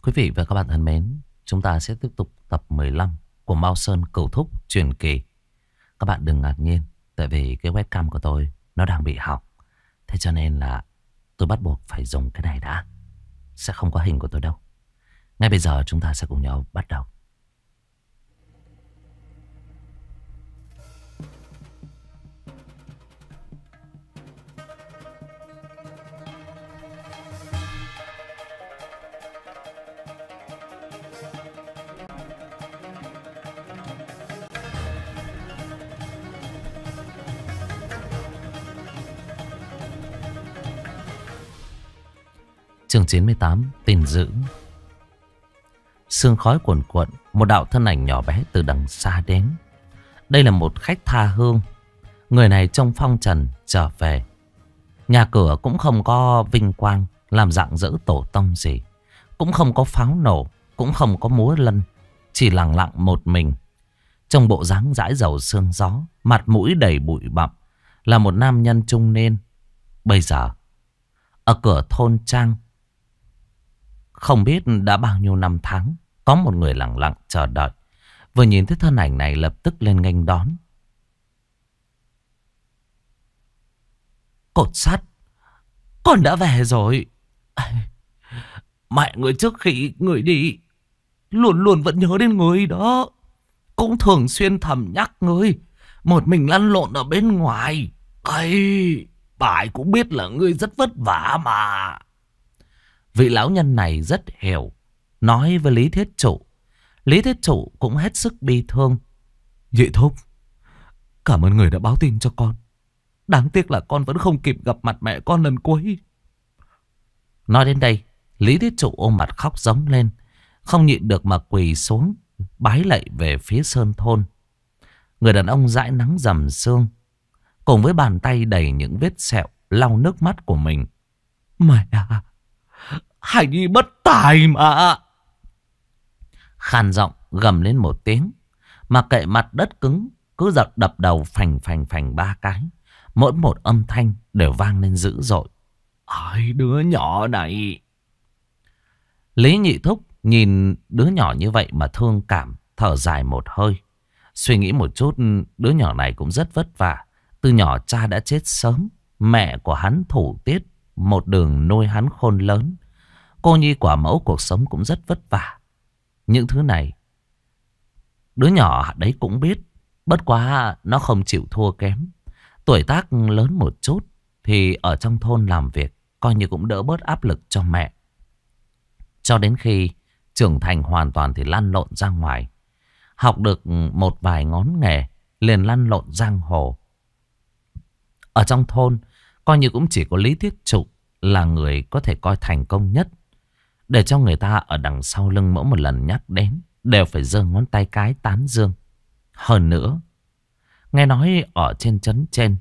Quý vị và các bạn thân mến, chúng ta sẽ tiếp tục tập 15 của Mao Sơn Cửu Thúc truyền kỳ. Các bạn đừng ngạc nhiên, tại vì cái webcam của tôi nó đang bị hỏng. Thế cho nên là tôi bắt buộc phải dùng cái này đã. Sẽ không có hình của tôi đâu. Ngay bây giờ chúng ta sẽ cùng nhau bắt đầu. Chương 98, tin dữ. Sương khói cuồn cuộn, một đạo thân ảnh nhỏ bé từ đằng xa đến. Đây là một khách tha hương. Người này trông phong trần trở về. Nhà cửa cũng không có vinh quang làm rạng rỡ tổ tông gì. Cũng không có pháo nổ, cũng không có múa lân. Chỉ lặng lặng một mình. Trong bộ dáng dãi dầu sương gió, mặt mũi đầy bụi bặm, là một nam nhân trung niên. Bây giờ ở cửa thôn trang, không biết đã bao nhiêu năm tháng, có một người lặng lặng chờ đợi. Vừa nhìn thấy thân ảnh này lập tức lên nghênh đón. Cột sắt, con đã về rồi. Mẹ người trước khi người đi luôn luôn vẫn nhớ đến người đó. Cũng thường xuyên thầm nhắc người một mình lăn lộn ở bên ngoài. Bà ấy cũng biết là ngươi rất vất vả mà. Vị lão nhân này rất hiểu, nói với Lý Thiết Trụ. Lý Thiết Trụ cũng hết sức bi thương. Nhị thúc, cảm ơn người đã báo tin cho con. Đáng tiếc là con vẫn không kịp gặp mặt mẹ con lần cuối. Nói đến đây, Lý Thiết Trụ ôm mặt khóc rống lên, không nhịn được mà quỳ xuống bái lạy về phía sơn thôn. Người đàn ông dãi nắng rằm sương, cùng với bàn tay đầy những vết sẹo lau nước mắt của mình. Mẹ à, Hải Nhi bất tài mà. Khàn giọng gầm lên một tiếng, mà kệ mặt đất cứng cứ giật đập đầu phành phành phành ba cái. Mỗi một âm thanh đều vang lên dữ dội. Ai đứa nhỏ này. Lý Nhị Thúc nhìn đứa nhỏ như vậy mà thương cảm, thở dài một hơi. Suy nghĩ một chút, đứa nhỏ này cũng rất vất vả. Từ nhỏ cha đã chết sớm, mẹ của hắn thủ tiết một đường nuôi hắn khôn lớn. Cô nhi quả mẫu cuộc sống cũng rất vất vả. Những thứ này đứa nhỏ đấy cũng biết. Bất quá nó không chịu thua kém. Tuổi tác lớn một chút thì ở trong thôn làm việc coi như cũng đỡ bớt áp lực cho mẹ. Cho đến khi trưởng thành hoàn toàn thì lăn lộn ra ngoài. Học được một vài ngón nghề, liền lăn lộn giang hồ. Ở trong thôn coi như cũng chỉ có Lý Thiết Trụ là người có thể coi thành công nhất. Để cho người ta ở đằng sau lưng mỗi một lần nhắc đến đều phải giơ ngón tay cái tán dương. Hơn nữa, nghe nói ở trên trấn trên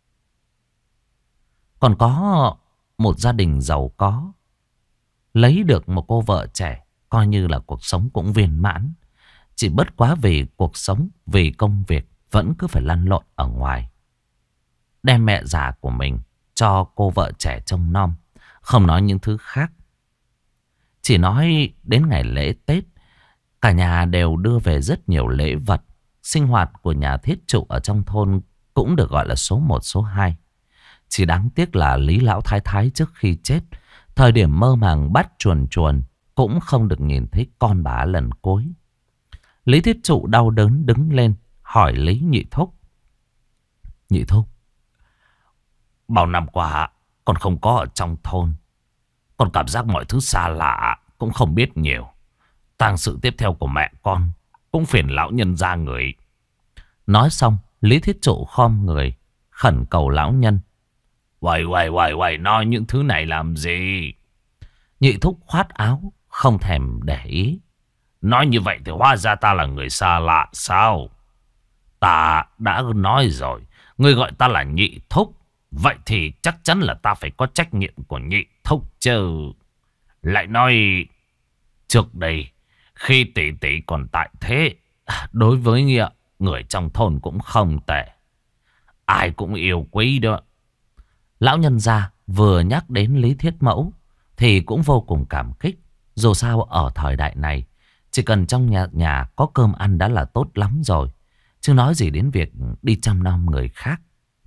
còn có một gia đình giàu có, lấy được một cô vợ trẻ, coi như là cuộc sống cũng viên mãn. Chỉ bất quá vì cuộc sống, vì công việc vẫn cứ phải lăn lộn ở ngoài. Đem mẹ già của mình cho cô vợ trẻ trông nom. Không nói những thứ khác, chỉ nói đến ngày lễ Tết, cả nhà đều đưa về rất nhiều lễ vật. Sinh hoạt của nhà Thiết Trụ ở trong thôn cũng được gọi là số 1 số 2. Chỉ đáng tiếc là Lý Lão Thái Thái trước khi chết, thời điểm mơ màng bắt chuồn chuồn, cũng không được nhìn thấy con bà lần cuối. Lý Thiết Trụ đau đớn đứng lên hỏi Lý Nhị Thúc. Nhị Thúc, bao năm qua con không có ở trong thôn, con cảm giác mọi thứ xa lạ, cũng không biết nhiều. Tang sự tiếp theo của mẹ con cũng phiền lão nhân ra người. Nói xong, Lý Thiết Trụ khom người khẩn cầu lão nhân. Uầy, nói những thứ này làm gì? Nhị Thúc khoát áo, không thèm để ý. Nói như vậy thì hóa ra ta là người xa lạ sao? Ta đã nói rồi, ngươi gọi ta là Nhị Thúc, vậy thì chắc chắn là ta phải có trách nhiệm của Nhị Thúc chứ. Lại nói, trước đây khi tỷ tỷ còn tại thế, đối với người trong thôn cũng không tệ, ai cũng yêu quý đó. Lão nhân gia vừa nhắc đến Lý Thiết Mẫu thì cũng vô cùng cảm kích. Dù sao ở thời đại này, chỉ cần trong nhà có cơm ăn đã là tốt lắm rồi. Chứ nói gì đến việc đi chăm nom người khác.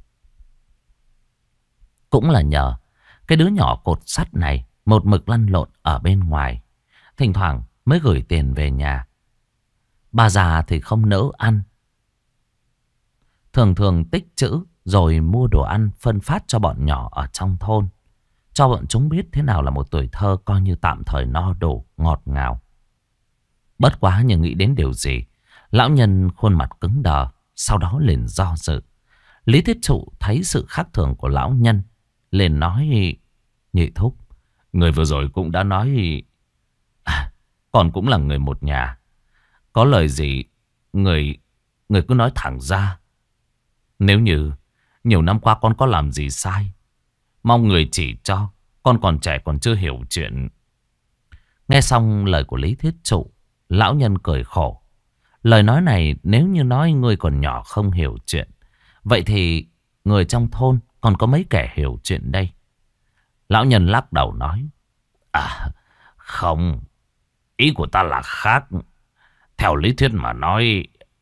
Cũng là nhờ cái đứa nhỏ cột sắt này một mực lăn lộn ở bên ngoài. Thỉnh thoảng mới gửi tiền về nhà. Bà già thì không nỡ ăn. Thường thường tích trữ rồi mua đồ ăn phân phát cho bọn nhỏ ở trong thôn. Cho bọn chúng biết thế nào là một tuổi thơ coi như tạm thời no đủ, ngọt ngào. Bất quá nhưng nghĩ đến điều gì, lão nhân khuôn mặt cứng đờ, sau đó liền do dự. Lý Thiết Trụ thấy sự khác thường của lão nhân, liền nói: Nhị thúc, người vừa rồi cũng đã nói, con cũng là người một nhà. Có lời gì, người cứ nói thẳng ra. Nếu như nhiều năm qua con có làm gì sai, mong người chỉ cho. Con còn trẻ còn chưa hiểu chuyện. Nghe xong lời của Lý Thiết Trụ, lão nhân cười khổ. Lời nói này nếu như nói người còn nhỏ không hiểu chuyện, vậy thì người trong thôn còn có mấy kẻ hiểu chuyện đây? Lão nhân lắc đầu nói: Không, ý của ta là khác. Theo lý thuyết mà nói,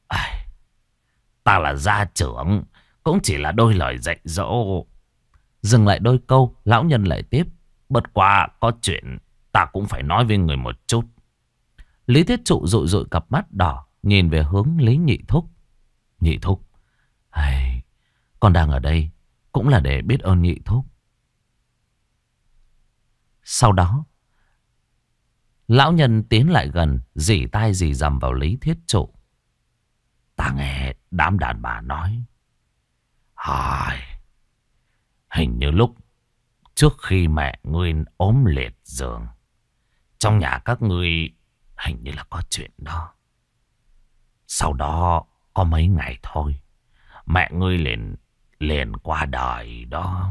ta là gia trưởng, cũng chỉ là đôi lời dạy dỗ. Dừng lại đôi câu, lão nhân lại tiếp: Bất quá có chuyện ta cũng phải nói với người một chút. Lý Thiết Trụ dụi dụi cặp mắt đỏ, nhìn về hướng Lý Nhị Thúc. Nhị Thúc, con đang ở đây cũng là để biết ơn Nhị Thúc. Sau đó, lão nhân tiến lại gần, rỉ tai rỉ rầm vào Lý Thiết Trụ. Ta nghe đám đàn bà nói, hình như lúc trước khi mẹ ngươi ốm liệt giường, trong nhà các ngươi hình như là có chuyện đó. Sau đó có mấy ngày thôi, mẹ ngươi liền qua đời đó.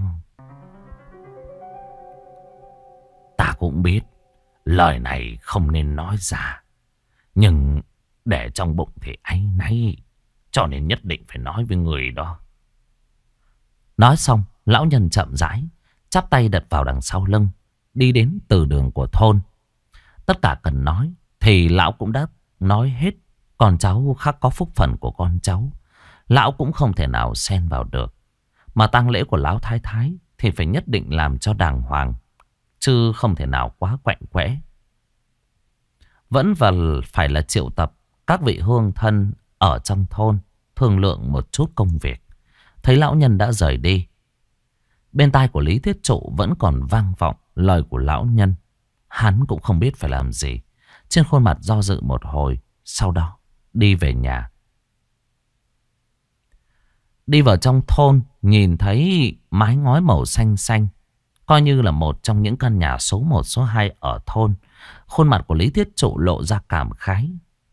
Ta cũng biết lời này không nên nói ra, nhưng để trong bụng thì áy náy, cho nên nhất định phải nói với người đó. Nói xong, lão nhân chậm rãi chắp tay đặt vào đằng sau lưng, đi đến từ đường của thôn. Tất cả cần nói thì lão cũng đã nói hết. Con cháu khác có phúc phần của con cháu, lão cũng không thể nào xen vào được. Mà tang lễ của lão thái thái thì phải nhất định làm cho đàng hoàng, chứ không thể nào quá quạnh quẽ. Vẫn phải là triệu tập các vị hương thân ở trong thôn, thương lượng một chút công việc. Thấy lão nhân đã rời đi, bên tai của Lý Thiết Trụ vẫn còn vang vọng lời của lão nhân. Hắn cũng không biết phải làm gì, trên khuôn mặt do dự một hồi, sau đó đi về nhà. Đi vào trong thôn, nhìn thấy mái ngói màu xanh xanh, coi như là một trong những căn nhà số 1, số 2 ở thôn. Khuôn mặt của Lý Thiết Trụ lộ ra cảm khái.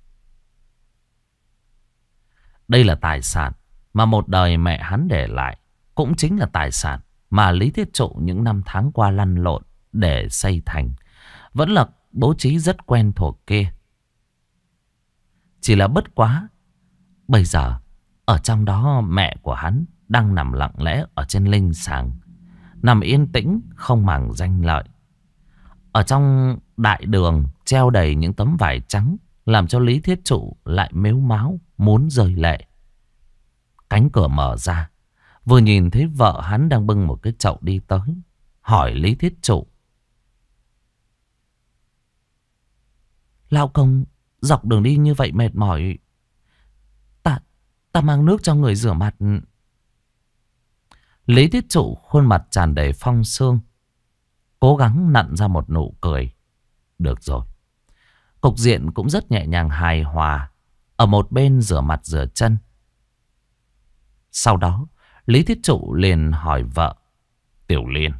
Đây là tài sản mà một đời mẹ hắn để lại, cũng chính là tài sản mà Lý Thiết Trụ những năm tháng qua lăn lộn để xây thành. Vẫn là bố trí rất quen thuộc kia. Chỉ là bất quá, bây giờ ở trong đó mẹ của hắn đang nằm lặng lẽ ở trên linh sàng, nằm yên tĩnh không màng danh lợi. Ở trong đại đường treo đầy những tấm vải trắng, làm cho Lý Thiết Trụ lại mếu máo muốn rơi lệ. Cánh cửa mở ra, vừa nhìn thấy vợ hắn đang bưng một cái chậu đi tới, hỏi Lý Thiết Trụ: Lão công, dọc đường đi như vậy mệt mỏi, ta mang nước cho người rửa mặt. Lý Thiết Trụ khuôn mặt tràn đầy phong sương, cố gắng nặn ra một nụ cười. Được rồi. Cục diện cũng rất nhẹ nhàng hài hòa. Ở một bên rửa mặt rửa chân. Sau đó Lý Thiết Trụ liền hỏi vợ: Tiểu Liên,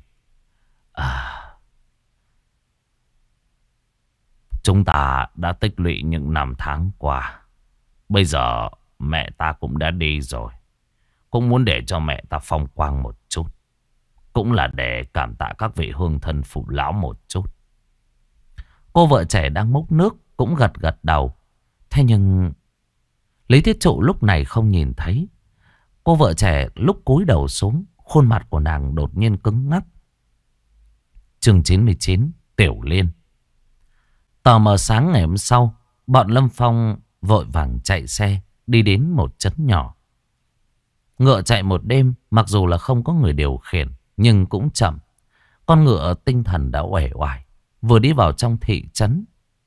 chúng ta đã tích lũy những năm tháng qua, bây giờ mẹ ta cũng đã đi rồi, cũng muốn để cho mẹ ta phong quang một chút, cũng là để cảm tạ các vị hương thân phụ lão một chút. Cô vợ trẻ đang múc nước cũng gật gật đầu. Thế nhưng Lý Thiết Trụ lúc này không nhìn thấy. Cô vợ trẻ lúc cúi đầu xuống, khuôn mặt của nàng đột nhiên cứng ngắc. Chương 99, Tiểu Liên. Tờ mờ sáng ngày hôm sau, bọn Lâm Phong vội vàng chạy xe đi đến một trấn nhỏ. Ngựa chạy một đêm, mặc dù là không có người điều khiển, nhưng cũng chậm. Con ngựa tinh thần đã uể oải, vừa đi vào trong thị trấn.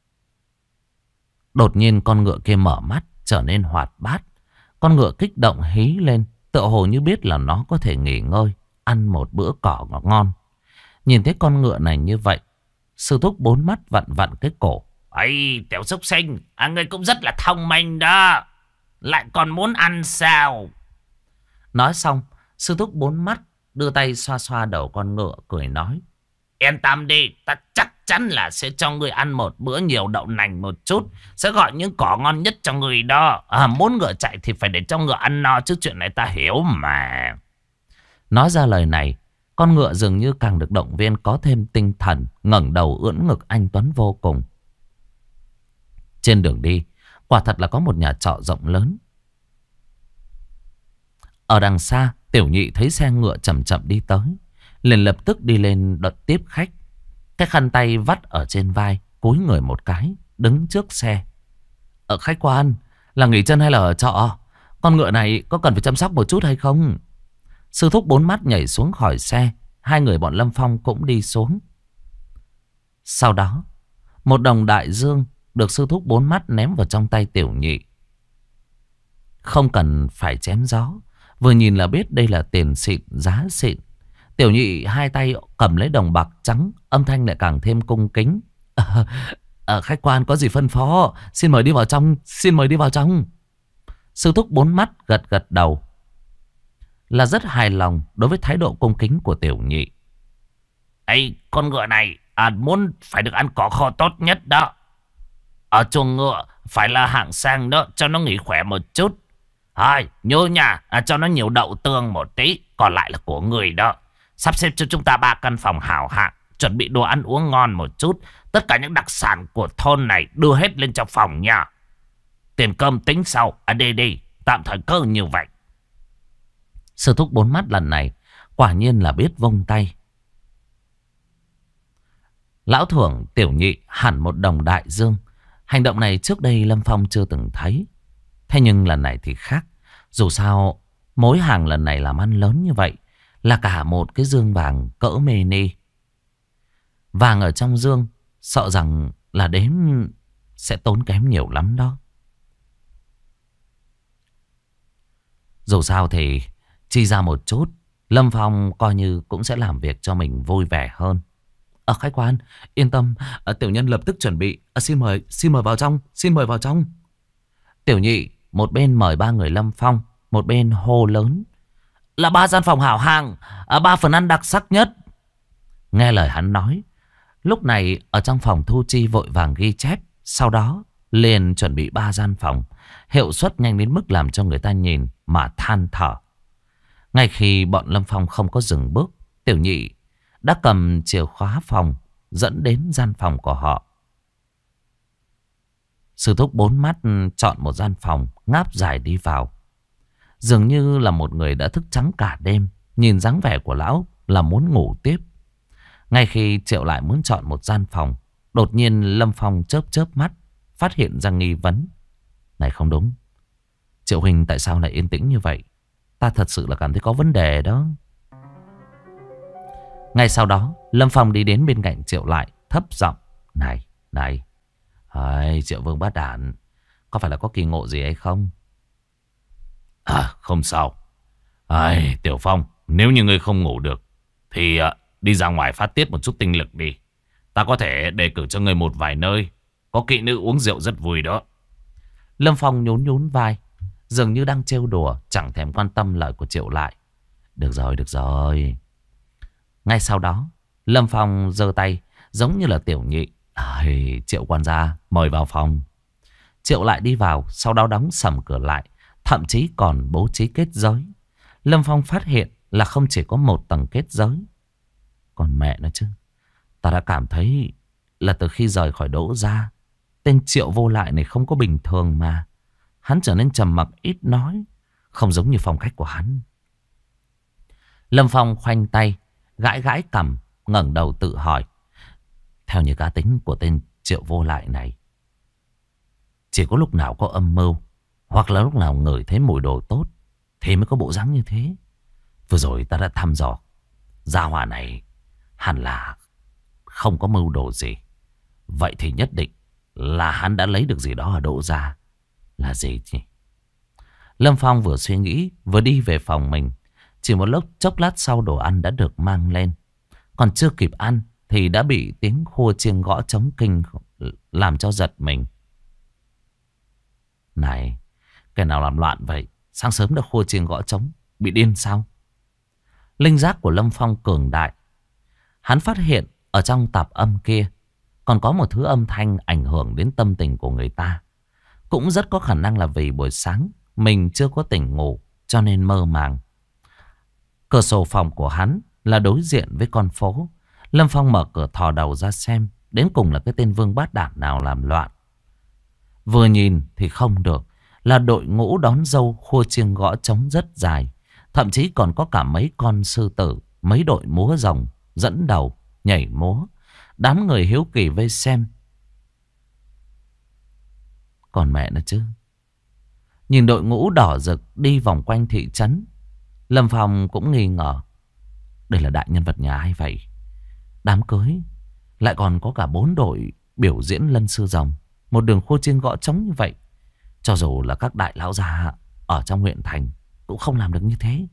Đột nhiên con ngựa kia mở mắt, trở nên hoạt bát. Con ngựa kích động hí lên, tựa hồ như biết là nó có thể nghỉ ngơi, ăn một bữa cỏ ngon. Nhìn thấy con ngựa này như vậy, sư thúc bốn mắt vặn vặn cái cổ. Ây, tiểu súc sinh, ngươi cũng rất là thông minh đó. Lại còn muốn ăn sao? Nói xong, sư thúc bốn mắt đưa tay xoa xoa đầu con ngựa, cười nói. Yên tâm đi, ta chắc chắn là sẽ cho ngươi ăn một bữa nhiều đậu nành một chút. Sẽ gọi những cỏ ngon nhất cho ngươi đó. Muốn ngựa chạy thì phải để cho ngựa ăn no, chứ chuyện này ta hiểu mà. Nói ra lời này, con ngựa dường như càng được động viên, có thêm tinh thần, ngẩng đầu ưỡn ngực anh tuấn vô cùng. Trên đường đi, quả thật là có một nhà trọ rộng lớn. Ở đằng xa, Tiểu Nhị thấy xe ngựa chậm chậm đi tới, liền lập tức đi lên đợt tiếp khách. Cái khăn tay vắt ở trên vai, cúi người một cái, đứng trước xe. Khách quan, là nghỉ chân hay là ở trọ? Con ngựa này có cần phải chăm sóc một chút hay không? Sư thúc bốn mắt nhảy xuống khỏi xe, hai người bọn Lâm Phong cũng đi xuống. Sau đó, một đồng đại dương được sư thúc bốn mắt ném vào trong tay Tiểu Nhị. Không cần phải chém gió, vừa nhìn là biết đây là tiền xịn, giá xịn. Tiểu Nhị hai tay cầm lấy đồng bạc trắng, âm thanh lại càng thêm cung kính. Khách quan có gì phân phó, xin mời đi vào trong, xin mời đi vào trong. Sư thúc bốn mắt gật gật đầu, là rất hài lòng đối với thái độ cung kính của Tiểu Nhị. Ây, con ngựa này muốn phải được ăn cỏ khô tốt nhất đó. Ở chuồng ngựa phải là hạng sang đó, cho nó nghỉ khỏe một chút. Nhớ nha, cho nó nhiều đậu tương một tí, còn lại là của người đó. Sắp xếp cho chúng ta 3 căn phòng hảo hạng, chuẩn bị đồ ăn uống ngon một chút. Tất cả những đặc sản của thôn này đưa hết lên trong phòng nha. Tiền cơm tính sau. Đi, tạm thời cứ như vậy. Sư thúc bốn mắt lần này quả nhiên là biết vung tay. Lão thưởng Tiểu Nhị hẳn một đồng đại dương. Hành động này trước đây Lâm Phong chưa từng thấy. Thế nhưng lần này thì khác. Dù sao mối hàng lần này làm ăn lớn như vậy, là cả một cái dương vàng cỡ mini. Vàng ở trong dương sợ rằng là đếm sẽ tốn kém nhiều lắm đó. Dù sao thì chi ra một chút, Lâm Phong coi như cũng sẽ làm việc cho mình vui vẻ hơn. Khách quan, yên tâm, tiểu nhân lập tức chuẩn bị. Xin mời vào trong, xin mời vào trong. Tiểu Nhị một bên mời 3 người Lâm Phong, một bên hô lớn. Là 3 gian phòng hảo hạng, 3 phần ăn đặc sắc nhất. Nghe lời hắn nói, lúc này ở trong phòng thu chi vội vàng ghi chép, sau đó liền chuẩn bị 3 gian phòng, hiệu suất nhanh đến mức làm cho người ta nhìn mà than thở. Ngay khi bọn Lâm Phong không có dừng bước, Tiểu Nhị đã cầm chìa khóa phòng dẫn đến gian phòng của họ. Sư thúc bốn mắt chọn một gian phòng, ngáp dài đi vào. Dường như là một người đã thức trắng cả đêm, nhìn dáng vẻ của lão là muốn ngủ tiếp. Ngay khi Triệu lại muốn chọn một gian phòng, đột nhiên Lâm Phong chớp chớp mắt, phát hiện ra nghi vấn. Này không đúng, Triệu huynh tại sao lại yên tĩnh như vậy? Ta thật sự là cảm thấy có vấn đề đó. Ngay sau đó Lâm Phong đi đến bên cạnh Triệu lại, thấp giọng. Này Triệu Vương Bát Đản, có phải là có kỳ ngộ gì hay không? Không sao. Tiểu Phong, nếu như ngươi không ngủ được thì đi ra ngoài phát tiết một chút tinh lực đi. Ta có thể đề cử cho ngươi một vài nơi có kỹ nữ uống rượu rất vui đó. Lâm Phong nhún nhún vai, dường như đang trêu đùa, chẳng thèm quan tâm lời của Triệu lại. Được rồi. Ngay sau đó Lâm Phong giơ tay giống như là Tiểu Nhị. Triệu quan gia, mời vào phòng. Triệu lại đi vào, sau đó đóng sầm cửa lại, thậm chí còn bố trí kết giới. Lâm Phong phát hiện là không chỉ có một tầng kết giới. Còn mẹ nó chứ, ta đã cảm thấy là từ khi rời khỏi Đỗ gia, tên Triệu vô lại này không có bình thường mà. Hắn trở nên trầm mặc ít nói, không giống như phong cách của hắn. Lâm Phong khoanh tay, gãi gãi cằm, ngẩng đầu tự hỏi. Theo như cá tính của tên Triệu Vô Lại này. Chỉ có lúc nào có âm mưu, hoặc là lúc nào ngửi thấy mùi đồ tốt, thì mới có bộ dáng như thế. Vừa rồi ta đã thăm dò, gia hỏa này hẳn là không có mưu đồ gì. Vậy thì nhất định là hắn đã lấy được gì đó ở Đỗ gia. Là gì chứ? Lâm Phong vừa suy nghĩ vừa đi về phòng mình. Chỉ một lúc chốc lát sau đồ ăn đã được mang lên. Còn chưa kịp ăn thì đã bị tiếng khua chiêng gõ trống kinh làm cho giật mình. Này, cái nào làm loạn vậy? Sáng sớm đã khua chiêng gõ trống, bị điên sao? Linh giác của Lâm Phong cường đại. Hắn phát hiện ở trong tạp âm kia còn có một thứ âm thanh ảnh hưởng đến tâm tình của người ta. Cũng rất có khả năng là vì buổi sáng mình chưa có tỉnh ngủ cho nên mơ màng. Cửa sổ phòng của hắn là đối diện với con phố. Lâm Phong mở cửa thò đầu ra xem đến cùng là cái tên vương bát đản nào làm loạn. Vừa nhìn thì không được, là đội ngũ đón dâu khua chiêng gõ trống rất dài. Thậm chí còn có cả mấy con sư tử, mấy đội múa rồng dẫn đầu nhảy múa. Đám người hiếu kỳ vây xem. Còn mẹ nó chứ. Nhìn đội ngũ đỏ rực đi vòng quanh thị trấn, Lâm Phong cũng nghi ngờ. Đây là đại nhân vật nhà ai vậy? Đám cưới lại còn có cả 4 đội biểu diễn lân sư rồng, một đường khua chiêng gõ trống như vậy. Cho dù là các đại lão già ở trong huyện thành cũng không làm được như thế.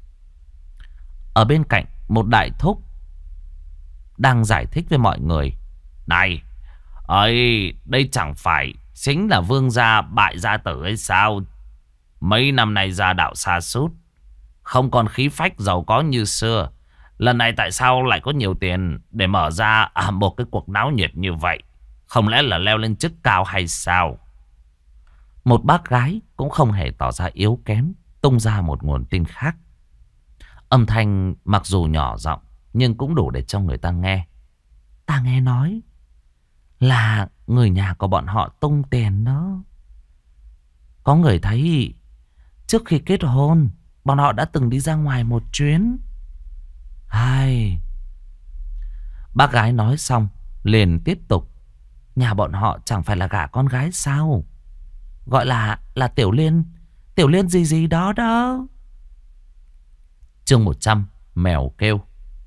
Ở bên cạnh một đại thúc đang giải thích với mọi người. Này, ơi, đây chẳng phải chính là vương gia bại gia tử hay sao? Mấy năm nay gia đạo sa sút, không còn khí phách giàu có như xưa. Lần này tại sao lại có nhiều tiền để mở ra một cái cuộc náo nhiệt như vậy? Không lẽ là leo lên chức cao hay sao? Một bác gái cũng không hề tỏ ra yếu kém, tung ra một nguồn tin khác. Âm thanh mặc dù nhỏ giọng nhưng cũng đủ để cho người ta nghe. Ta nghe nói là người nhà của bọn họ tung tiền đó. Có người thấy trước khi kết hôn bọn họ đã từng đi ra ngoài một chuyến. Hai. Bác gái nói xong liền tiếp tục. Nhà bọn họ chẳng phải là gả con gái sao? Gọi là Tiểu Liên. Tiểu Liên gì gì đó đó. Chương 100. Mèo kêu.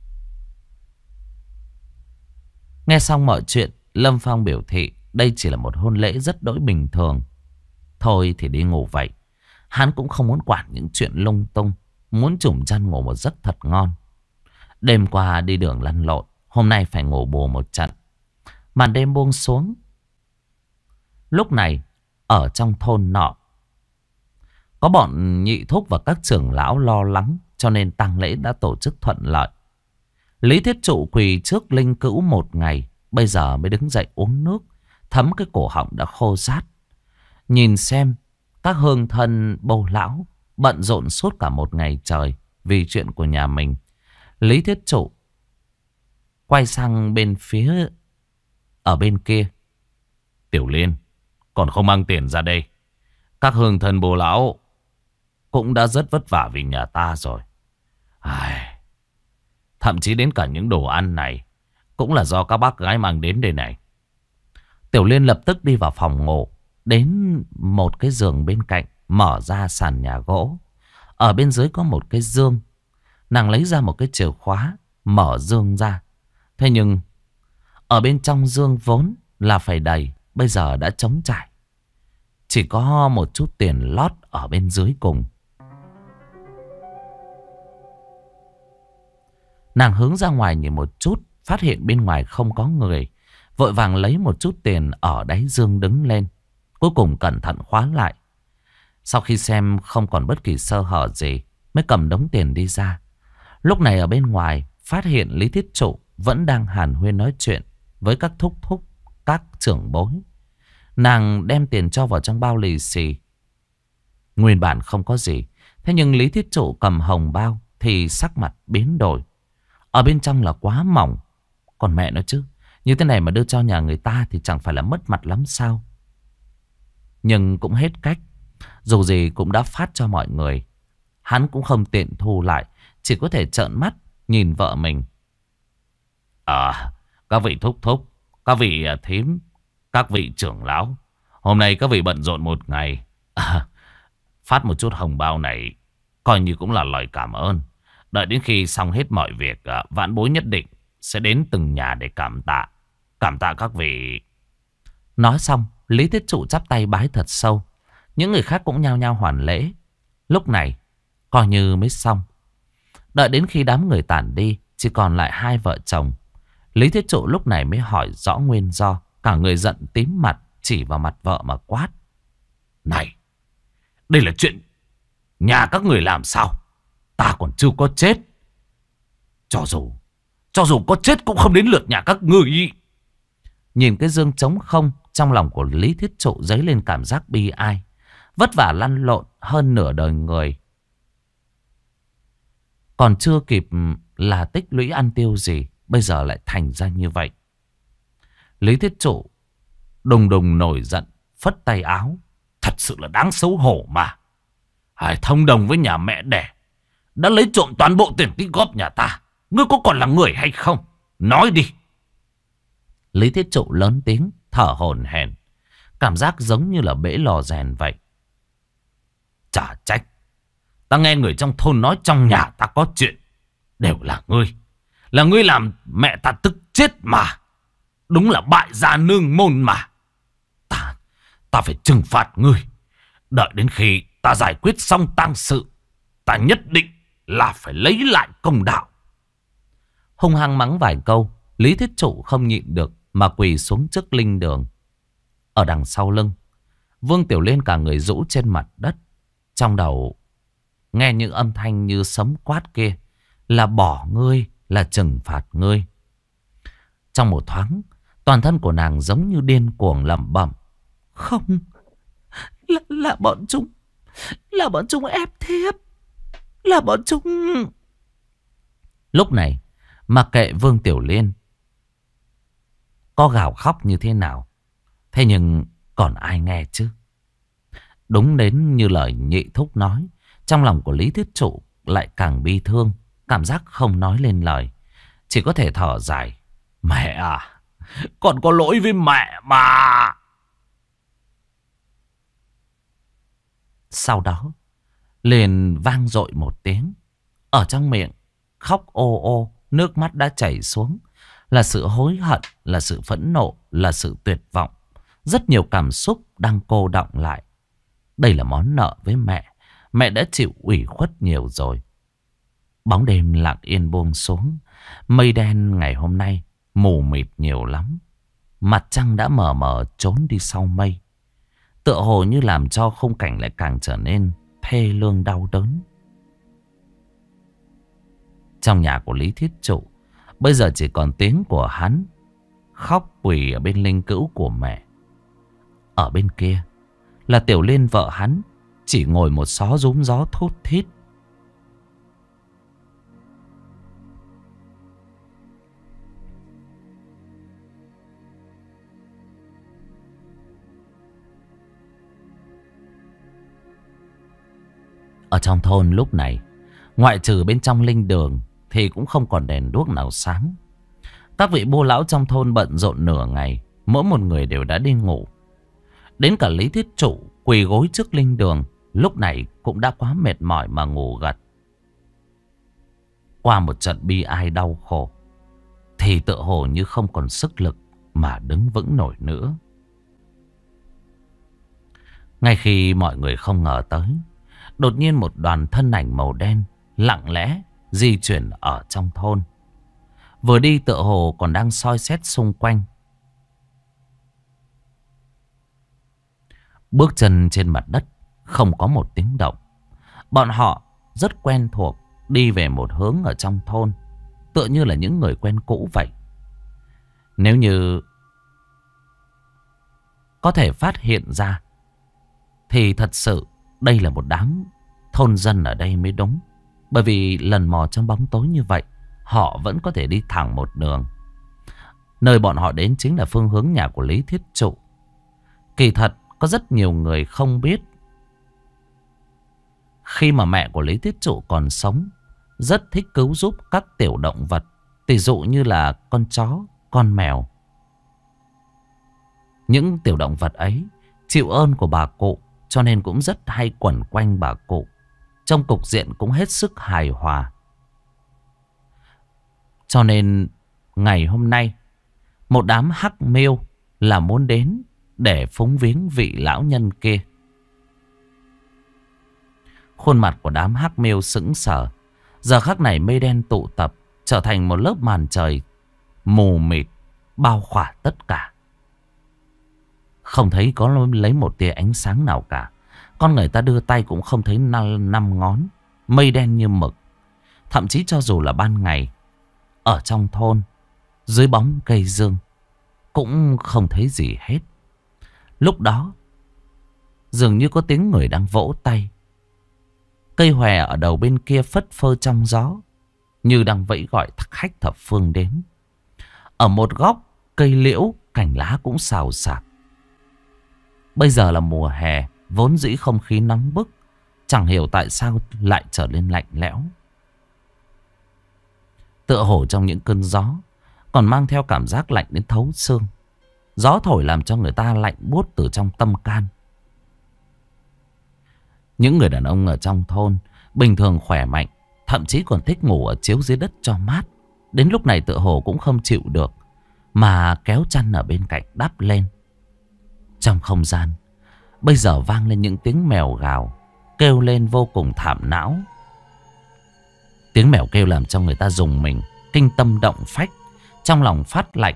Nghe xong mọi chuyện, Lâm Phong biểu thị đây chỉ là một hôn lễ rất đỗi bình thường. Thôi thì đi ngủ vậy. Hắn cũng không muốn quản những chuyện lung tung, muốn chùm chăn ngủ một giấc thật ngon. Đêm qua đi đường lăn lộn, hôm nay phải ngủ bù một trận. Màn đêm buông xuống. Lúc này ở trong thôn nọ có bọn nhị thúc và các trưởng lão lo lắng, cho nên tang lễ đã tổ chức thuận lợi. Lý Thiết Trụ quỳ trước linh cữu một ngày, bây giờ mới đứng dậy uống nước, thấm cái cổ họng đã khô rát. Nhìn xem các hương thân bồ lão bận rộn suốt cả một ngày trời vì chuyện của nhà mình. Lý Thiết Trụ quay sang bên phía ở bên kia. Tiểu Liên, còn không mang tiền ra đây. Các hương thân bồ lão cũng đã rất vất vả vì nhà ta rồi. Thậm chí đến cả những đồ ăn này cũng là do các bác gái mang đến đây này. Tiểu Liên lập tức đi vào phòng ngủ, đến một cái giường bên cạnh, mở ra sàn nhà gỗ. Ở bên dưới có một cái dương. Nàng lấy ra một cái chìa khóa, mở dương ra. Thế nhưng ở bên trong dương vốn là phải đầy, bây giờ đã trống trải. Chỉ có một chút tiền lót ở bên dưới cùng. Nàng hướng ra ngoài nhìn một chút, phát hiện bên ngoài không có người, vội vàng lấy một chút tiền ở đáy dương đứng lên. Cuối cùng cẩn thận khóa lại. Sau khi xem không còn bất kỳ sơ hở gì, mới cầm đống tiền đi ra. Lúc này ở bên ngoài phát hiện Lý Thiết Trụ vẫn đang hàn huyên nói chuyện với các thúc thúc, các trưởng bối. Nàng đem tiền cho vào trong bao lì xì. Nguyên bản không có gì, thế nhưng Lý Thiết Trụ cầm hồng bao thì sắc mặt biến đổi. Ở bên trong là quá mỏng. Còn mẹ nó chứ, như thế này mà đưa cho nhà người ta thì chẳng phải là mất mặt lắm sao? Nhưng cũng hết cách. Dù gì cũng đã phát cho mọi người. Hắn cũng không tiện thu lại, chỉ có thể trợn mắt nhìn vợ mình. Các vị thúc thúc, các vị thím, Các vị trưởng lão, hôm nay các vị bận rộn một ngày. Phát một chút hồng bao này coi như cũng là lời cảm ơn. Đợi đến khi xong hết mọi việc, vãn bối nhất định sẽ đến từng nhà để cảm tạ. Cảm tạ các vị. Nói xong, Lý Thiết Trụ chắp tay bái thật sâu. Những người khác cũng nhao nhao hoàn lễ. Lúc này, coi như mới xong. Đợi đến khi đám người tản đi, chỉ còn lại hai vợ chồng. Lý Thiết Trụ lúc này mới hỏi rõ nguyên do. Cả người giận tím mặt, chỉ vào mặt vợ mà quát. Này, đây là chuyện nhà các người làm sao? Ta còn chưa có chết. Cho dù có chết cũng không đến lượt nhà các người. Nhìn cái dương trống không, trong lòng của Lý Thiết Trụ dấy lên cảm giác bi ai. Vất vả lăn lộn hơn nửa đời người, còn chưa kịp là tích lũy ăn tiêu gì, bây giờ lại thành ra như vậy. Lý Thiết Trụ đùng đùng nổi giận, phất tay áo. Thật sự là đáng xấu hổ mà. Hải thông đồng với nhà mẹ đẻ, đã lấy trộm toàn bộ tiền tích góp nhà ta. Ngươi có còn là người hay không? Nói đi. Lý Thiết Trụ lớn tiếng, thở hổn hển, cảm giác giống như là bể lò rèn vậy. Chả trách, ta nghe người trong thôn nói trong nhà ta có chuyện. Đều là ngươi. Là ngươi làm mẹ ta tức chết mà. Đúng là bại gia nương môn mà. Ta phải trừng phạt ngươi. Đợi đến khi ta giải quyết xong tang sự, ta nhất định là phải lấy lại công đạo. Hung hăng mắng vài câu, Lý Thiết Trụ không nhịn được mà quỳ xuống trước linh đường. Ở đằng sau lưng, Vương Tiểu Liên cả người rũ trên mặt đất. Trong đầu nghe những âm thanh như sấm quát kia, là bỏ ngươi, là trừng phạt ngươi. Trong một thoáng, toàn thân của nàng giống như điên cuồng lẩm bẩm. Không, là bọn chúng. Là bọn chúng ép thiếp. Là bọn chúng. Lúc này, mặc kệ Vương Tiểu Liên có gào khóc như thế nào, thế nhưng còn ai nghe chứ? Đúng đến như lời nhị thúc nói, trong lòng của Lý Thiết Trụ lại càng bi thương, cảm giác không nói lên lời, chỉ có thể thở dài. Mẹ à, còn có lỗi với mẹ mà. Sau đó liền vang dội một tiếng. Ở trong miệng khóc ô ô, nước mắt đã chảy xuống. Là sự hối hận, là sự phẫn nộ, là sự tuyệt vọng. Rất nhiều cảm xúc đang cô đọng lại. Đây là món nợ với mẹ. Mẹ đã chịu ủy khuất nhiều rồi. Bóng đêm lặng yên buông xuống. Mây đen ngày hôm nay mù mịt nhiều lắm. Mặt trăng đã mờ mờ trốn đi sau mây, tựa hồ như làm cho khung cảnh lại càng trở nên thê lương đau đớn. Trong nhà của Lý Thiết Trụ, bây giờ chỉ còn tiếng của hắn khóc quỳ ở bên linh cữu của mẹ. Ở bên kia là Tiểu Liên vợ hắn, chỉ ngồi một xó rúm gió thút thít. Ở trong thôn lúc này, ngoại trừ bên trong linh đường thì cũng không còn đèn đuốc nào sáng. Các vị bô lão trong thôn bận rộn nửa ngày, mỗi một người đều đã đi ngủ. Đến cả Lý Thiết Trụ quỳ gối trước linh đường, lúc này cũng đã quá mệt mỏi mà ngủ gật. Qua một trận bi ai đau khổ, thì tựa hồ như không còn sức lực mà đứng vững nổi nữa. Ngay khi mọi người không ngờ tới, đột nhiên một đoàn thân ảnh màu đen lặng lẽ di chuyển ở trong thôn. Vừa đi tựa hồ còn đang soi xét xung quanh. Bước chân trên mặt đất không có một tiếng động. Bọn họ rất quen thuộc, đi về một hướng ở trong thôn, tựa như là những người quen cũ vậy. Nếu như có thể phát hiện ra thì thật sự đây là một đám thôn dân ở đây mới đúng. Bởi vì lần mò trong bóng tối như vậy, họ vẫn có thể đi thẳng một đường. Nơi bọn họ đến chính là phương hướng nhà của Lý Thiết Trụ. Kỳ thật có rất nhiều người không biết, khi mà mẹ của Lý Thiết Trụ còn sống, rất thích cứu giúp các tiểu động vật, tỷ dụ như là con chó, con mèo. Những tiểu động vật ấy chịu ơn của bà cụ, cho nên cũng rất hay quẩn quanh bà cụ. Trong cục diện cũng hết sức hài hòa. Cho nên ngày hôm nay, một đám hắc miêu là muốn đến để phúng viếng vị lão nhân kia. Khuôn mặt của đám hắc miêu sững sờ. Giờ khắc này mây đen tụ tập, trở thành một lớp màn trời mù mịt bao khỏa tất cả. Không thấy có lấy một tia ánh sáng nào cả. Con người ta đưa tay cũng không thấy năm ngón. Mây đen như mực. Thậm chí cho dù là ban ngày, ở trong thôn, dưới bóng cây dương, cũng không thấy gì hết. Lúc đó, dường như có tiếng người đang vỗ tay. Cây hòe ở đầu bên kia phất phơ trong gió, như đang vẫy gọi khách thập phương đến. Ở một góc, cây liễu, cành lá cũng xào xạc. Bây giờ là mùa hè, vốn dĩ không khí nóng bức. Chẳng hiểu tại sao lại trở nên lạnh lẽo. Tựa hồ trong những cơn gió còn mang theo cảm giác lạnh đến thấu xương. Gió thổi làm cho người ta lạnh buốt từ trong tâm can. Những người đàn ông ở trong thôn bình thường khỏe mạnh, thậm chí còn thích ngủ ở chiếu dưới đất cho mát. Đến lúc này tựa hồ cũng không chịu được, mà kéo chăn ở bên cạnh đắp lên. Trong không gian bây giờ vang lên những tiếng mèo gào, kêu lên vô cùng thảm não. Tiếng mèo kêu làm cho người ta rùng mình, kinh tâm động phách, trong lòng phát lạnh.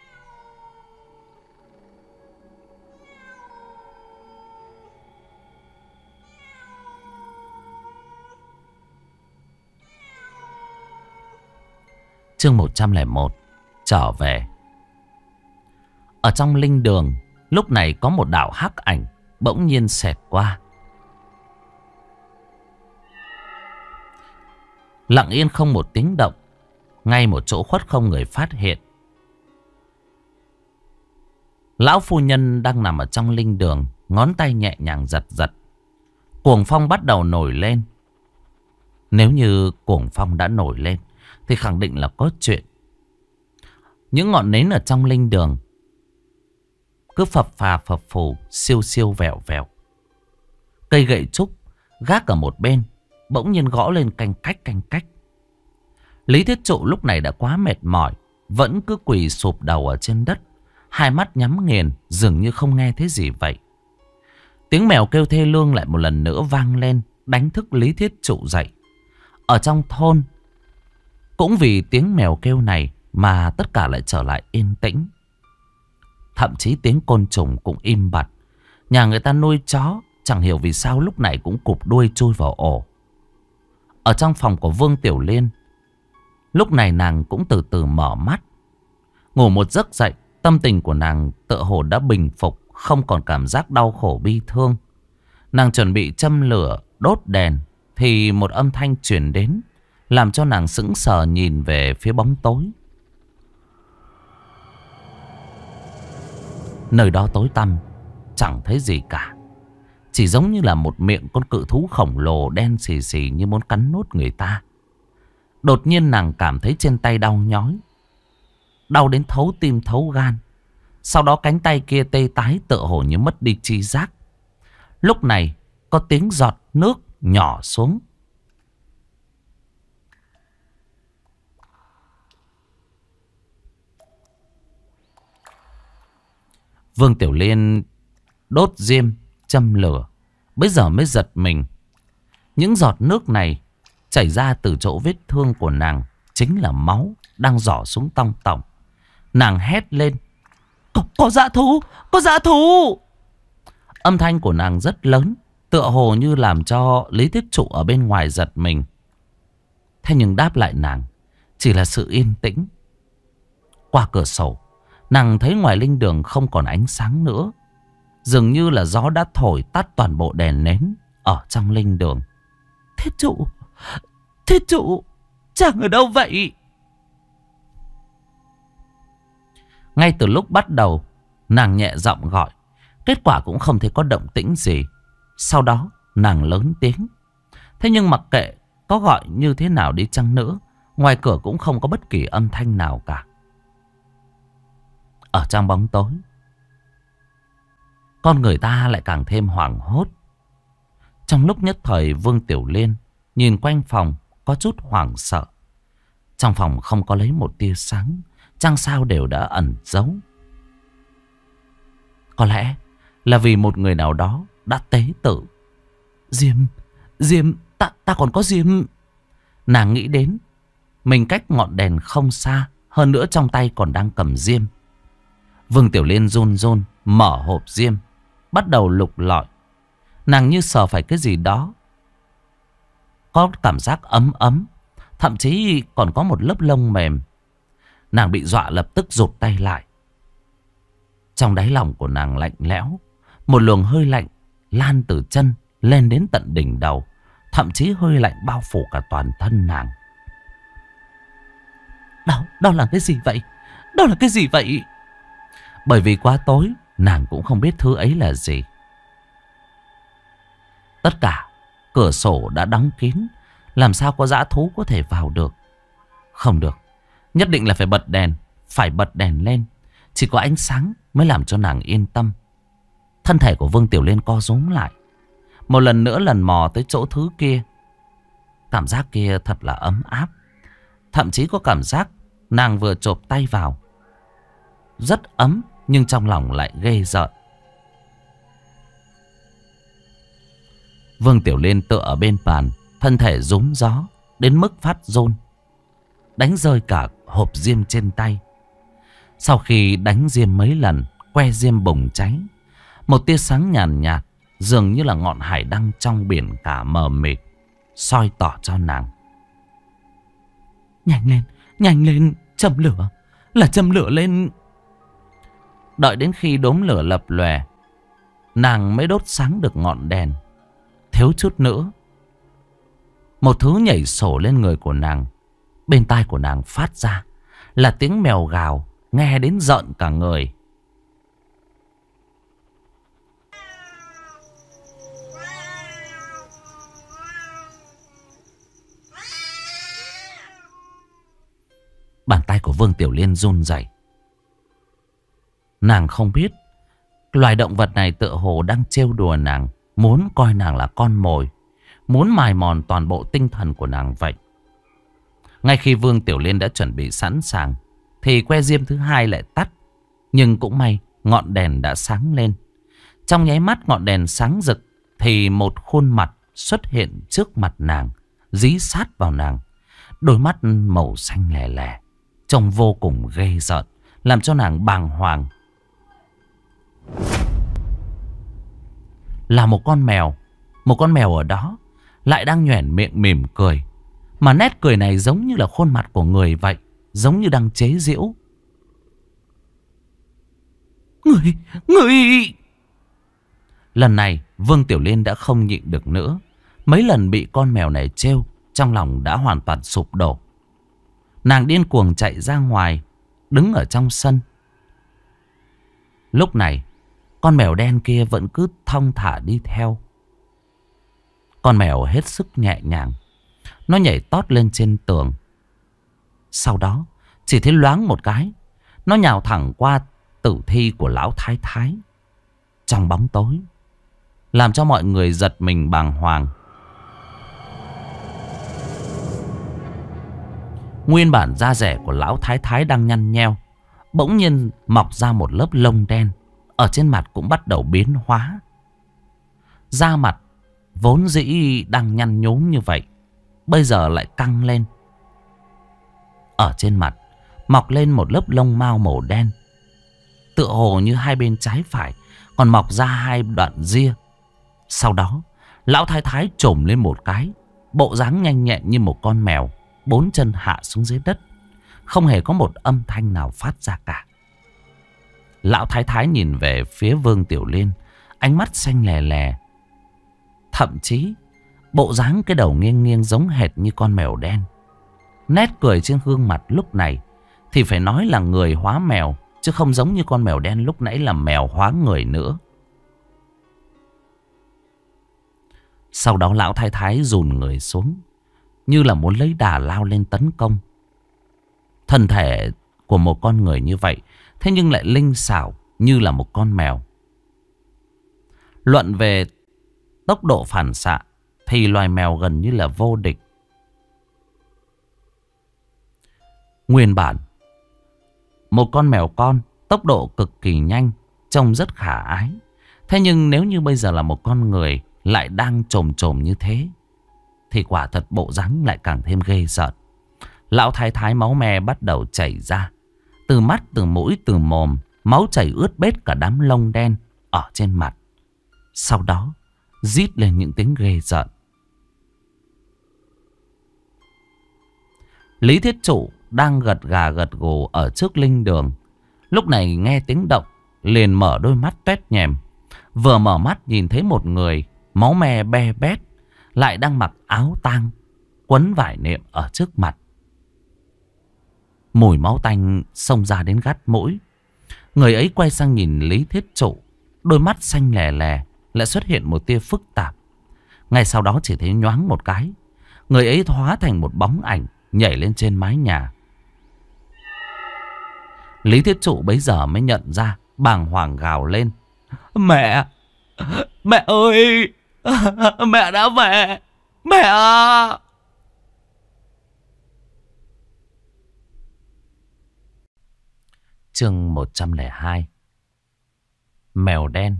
Chương 101 trở về. Ở trong linh đường, lúc này có một đạo hắc ảnh bỗng nhiên xẹt qua. Lặng yên không một tiếng động, ngay một chỗ khuất không người phát hiện. Lão phu nhân đang nằm ở trong linh đường, ngón tay nhẹ nhàng giật giật. Cuồng phong bắt đầu nổi lên. Nếu như cuồng phong đã nổi lên thì khẳng định là có chuyện. Những ngọn nến ở trong linh đường cứ phập phà phập phù, siêu siêu vẹo vẹo. Cây gậy trúc gác ở một bên bỗng nhiên gõ lên canh cách. Lý Thiết Trụ lúc này đã quá mệt mỏi, vẫn cứ quỳ sụp đầu ở trên đất, hai mắt nhắm nghiền, dường như không nghe thấy gì vậy. Tiếng mèo kêu thê lương lại một lần nữa vang lên, đánh thức Lý Thiết Trụ dậy. Ở trong thôn, cũng vì tiếng mèo kêu này mà tất cả lại trở lại yên tĩnh. Thậm chí tiếng côn trùng cũng im bặt. Nhà người ta nuôi chó, chẳng hiểu vì sao lúc này cũng cụp đuôi chui vào ổ. Ở trong phòng của Vương Tiểu Liên, lúc này nàng cũng từ từ mở mắt. Ngủ một giấc dậy, tâm tình của nàng tựa hồ đã bình phục, không còn cảm giác đau khổ bi thương. Nàng chuẩn bị châm lửa, đốt đèn, thì một âm thanh truyền đến, làm cho nàng sững sờ nhìn về phía bóng tối. Nơi đó tối tăm, chẳng thấy gì cả. Chỉ giống như là một miệng con cự thú khổng lồ đen xì xì như muốn cắn nốt người ta. Đột nhiên nàng cảm thấy trên tay đau nhói, đau đến thấu tim thấu gan. Sau đó cánh tay kia tê tái, tựa hồ như mất đi tri giác. Lúc này có tiếng giọt nước nhỏ xuống. Vương Tiểu Liên đốt diêm châm lửa, bây giờ mới giật mình. Những giọt nước này chảy ra từ chỗ vết thương của nàng chính là máu đang rỏ xuống tong tỏng. Nàng hét lên: Có dã thú! Có dã thú! Âm thanh của nàng rất lớn, tựa hồ như làm cho Lý Thiết Trụ ở bên ngoài giật mình. Thế nhưng đáp lại nàng chỉ là sự yên tĩnh. Qua cửa sổ, nàng thấy ngoài linh đường không còn ánh sáng nữa. Dường như là gió đã thổi tắt toàn bộ đèn nến ở trong linh đường. Thiết Trụ! Thiết Trụ! Chàng ở đâu vậy? Ngay từ lúc bắt đầu, nàng nhẹ giọng gọi. Kết quả cũng không thấy có động tĩnh gì. Sau đó nàng lớn tiếng. Thế nhưng mặc kệ có gọi như thế nào đi chăng nữa, ngoài cửa cũng không có bất kỳ âm thanh nào cả. Ở trong bóng tối, Con người ta lại càng thêm hoảng hốt. Trong lúc nhất thời Vương Tiểu Liên nhìn quanh phòng có chút hoảng sợ. Trong phòng không có lấy một tia sáng, trăng sao đều đã ẩn giấu. Có lẽ là vì một người nào đó đã tế tự. Diêm, ta còn có diêm. Nàng nghĩ đến mình cách ngọn đèn không xa, hơn nữa trong tay còn đang cầm diêm. Vương Tiểu Liên run run mở hộp diêm, bắt đầu lục lọi. Nàng như sờ phải cái gì đó, có cảm giác ấm ấm, thậm chí còn có một lớp lông mềm. Nàng bị dọa lập tức rụt tay lại. Trong đáy lòng của nàng lạnh lẽo. Một luồng hơi lạnh lan từ chân lên đến tận đỉnh đầu, thậm chí hơi lạnh bao phủ cả toàn thân nàng. Đó là cái gì vậy? Đó là cái gì vậy? Bởi vì quá tối, nàng cũng không biết thứ ấy là gì. Tất cả cửa sổ đã đóng kín, làm sao có dã thú có thể vào được? Không được, nhất định là phải bật đèn. Phải bật đèn lên, chỉ có ánh sáng mới làm cho nàng yên tâm. Thân thể của Vương Tiểu Liên co rúm lại. Một lần nữa lần mò tới chỗ thứ kia. Cảm giác kia thật là ấm áp. Thậm chí có cảm giác nàng vừa chộp tay vào rất ấm, nhưng trong lòng lại ghê rợn. Vương Tiểu Liên tựa ở bên bàn, thân thể rúm gió đến mức phát run, đánh rơi cả hộp diêm trên tay. Sau khi đánh diêm mấy lần, que diêm bùng cháy. Một tia sáng nhàn nhạt, dường như là ngọn hải đăng trong biển cả mờ mịt, soi tỏ cho nàng. Nhanh lên, châm lửa, là châm lửa lên. Đợi đến khi đốm lửa lập lòe, nàng mới đốt sáng được ngọn đèn. Thiếu chút nữa, một thứ nhảy sổ lên người của nàng. Bên tai của nàng phát ra là tiếng mèo gào, nghe đến rợn cả người. Bàn tay của Vương Tiểu Liên run rẩy. Nàng không biết loài động vật này tựa hồ đang trêu đùa nàng, muốn coi nàng là con mồi, muốn mài mòn toàn bộ tinh thần của nàng vậy. Ngay khi Vương Tiểu Liên đã chuẩn bị sẵn sàng thì que diêm thứ hai lại tắt. Nhưng cũng may ngọn đèn đã sáng lên. Trong nháy mắt ngọn đèn sáng rực thì một khuôn mặt xuất hiện trước mặt nàng, dí sát vào nàng. Đôi mắt màu xanh lè lè, trông vô cùng ghê rợn, làm cho nàng bàng hoàng. Là một con mèo. Một con mèo ở đó lại đang nhoẻn miệng mỉm cười. Mà nét cười này giống như là khuôn mặt của người vậy, giống như đang chế giễu. Người! Lần này Vương Tiểu Liên đã không nhịn được nữa. Mấy lần bị con mèo này trêu, trong lòng đã hoàn toàn sụp đổ. Nàng điên cuồng chạy ra ngoài, đứng ở trong sân. Lúc này con mèo đen kia vẫn cứ thong thả đi theo. Con mèo hết sức nhẹ nhàng, nó nhảy tót lên trên tường. Sau đó chỉ thấy loáng một cái, nó nhào thẳng qua tử thi của lão thái thái trong bóng tối, làm cho mọi người giật mình bàng hoàng. Nguyên bản da rẻ của lão thái thái đang nhăn nheo, bỗng nhiên mọc ra một lớp lông đen. Ở trên mặt cũng bắt đầu biến hóa. Da mặt vốn dĩ đang nhăn nhúm như vậy, bây giờ lại căng lên. Ở trên mặt mọc lên một lớp lông mao màu đen, tựa hồ như hai bên trái phải còn mọc ra hai đoạn ria. Sau đó lão thái thái chồm lên một cái, bộ dáng nhanh nhẹn như một con mèo, bốn chân hạ xuống dưới đất, không hề có một âm thanh nào phát ra cả. Lão thái thái nhìn về phía Vương Tiểu Liên, ánh mắt xanh lè lè. Thậm chí bộ dáng cái đầu nghiêng nghiêng giống hệt như con mèo đen. Nét cười trên gương mặt lúc này thì phải nói là người hóa mèo, chứ không giống như con mèo đen lúc nãy là mèo hóa người nữa. Sau đó lão thái thái dùn người xuống, như là muốn lấy đà lao lên tấn công. Thân thể của một con người như vậy, thế nhưng lại linh xảo như là một con mèo. Luận về tốc độ phản xạ thì loài mèo gần như là vô địch. Nguyên bản, một con mèo con tốc độ cực kỳ nhanh, trông rất khả ái. Thế nhưng nếu như bây giờ là một con người lại đang chồm chồm như thế, thì quả thật bộ dáng lại càng thêm ghê sợ. Lão thái thái máu me bắt đầu chảy ra. Từ mắt, từ mũi, từ mồm, máu chảy ướt bết cả đám lông đen ở trên mặt. Sau đó rít lên những tiếng ghê rợn. Lý Thiết Trụ đang gật gà gật gù ở trước linh đường. Lúc này nghe tiếng động, liền mở đôi mắt toét nhèm. Vừa mở mắt nhìn thấy một người máu me be bét, lại đang mặc áo tang, quấn vải nệm ở trước mặt. Mùi máu tanh xông ra đến gắt mũi. Người ấy quay sang nhìn Lý Thiết Trụ, đôi mắt xanh lè lè, lại xuất hiện một tia phức tạp. Ngay sau đó chỉ thấy nhoáng một cái, người ấy hóa thành một bóng ảnh nhảy lên trên mái nhà. Lý Thiết Trụ bấy giờ mới nhận ra, bàng hoàng gào lên: Mẹ! Mẹ ơi! Mẹ đã về! Mẹ à! Chương 102. Mèo đen.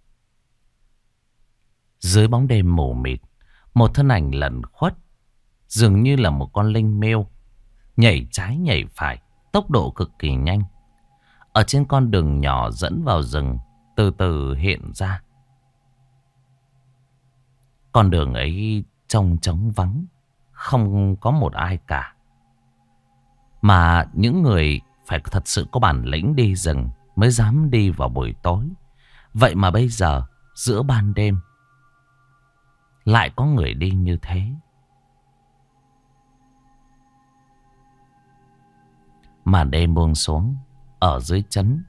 Dưới bóng đêm mù mịt, một thân ảnh lẩn khuất, dường như là một con linh miêu, nhảy trái nhảy phải, tốc độ cực kỳ nhanh. Ở trên con đường nhỏ dẫn vào rừng, từ từ hiện ra. Con đường ấy trông trống vắng, không có một ai cả. Mà những người phải thật sự có bản lĩnh đi rừng mới dám đi vào buổi tối. Vậy mà bây giờ giữa ban đêm lại có người đi như thế. Màn đêm buông xuống ở dưới trấn.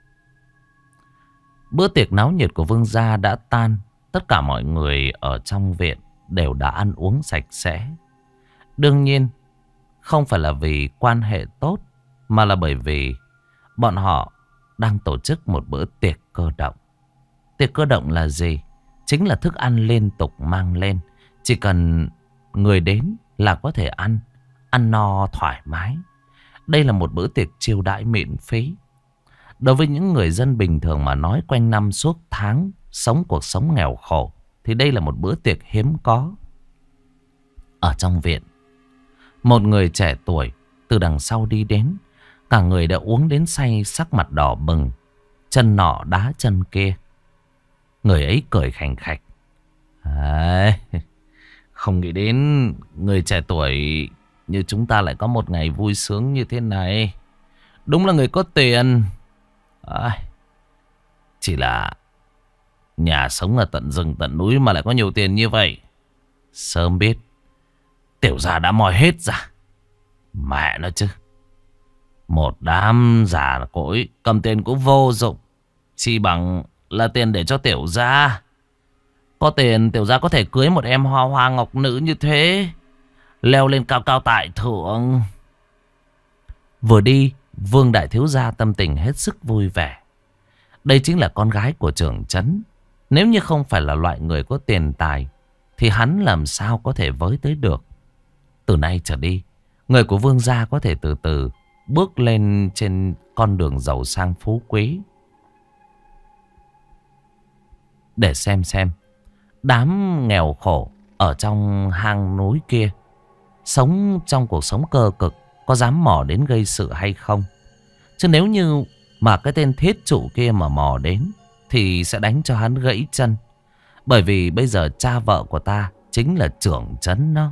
Bữa tiệc náo nhiệt của Vương gia đã tan. Tất cả mọi người ở trong viện đều đã ăn uống sạch sẽ. Đương nhiên không phải là vì quan hệ tốt, mà là bởi vì bọn họ đang tổ chức một bữa tiệc cơ động. Tiệc cơ động là gì? Chính là thức ăn liên tục mang lên. Chỉ cần người đến là có thể ăn. Ăn no thoải mái. Đây là một bữa tiệc chiêu đãi miễn phí. Đối với những người dân bình thường mà nói quanh năm suốt tháng sống cuộc sống nghèo khổ, thì đây là một bữa tiệc hiếm có. Ở trong viện, một người trẻ tuổi từ đằng sau đi đến. Cả người đã uống đến say, sắc mặt đỏ bừng, chân nọ đá chân kia. Người ấy cười khành khạch: Không nghĩ đến người trẻ tuổi như chúng ta lại có một ngày vui sướng như thế này. Đúng là người có tiền. Chỉ là nhà sống ở tận rừng tận núi mà lại có nhiều tiền như vậy. Sớm biết tiểu gia đã moi hết ra. Mẹ nó chứ, một đám già cỗi cầm tiền cũng vô dụng. Chỉ bằng là tiền để cho tiểu gia. Có tiền tiểu gia có thể cưới một em hoa hoa ngọc nữ như thế, leo lên cao cao tại thượng. Vừa đi, Vương đại thiếu gia tâm tình hết sức vui vẻ. Đây chính là con gái của trưởng trấn. Nếu như không phải là loại người có tiền tài, thì hắn làm sao có thể với tới được. Từ nay trở đi, người của Vương gia có thể từ từ bước lên trên con đường giàu sang phú quý. Để xem đám nghèo khổ ở trong hang núi kia, sống trong cuộc sống cơ cực, có dám mò đến gây sự hay không. Chứ nếu như mà cái tên Thiết Trụ kia mà mò đến, thì sẽ đánh cho hắn gãy chân. Bởi vì bây giờ cha vợ của ta chính là trưởng trấn đó.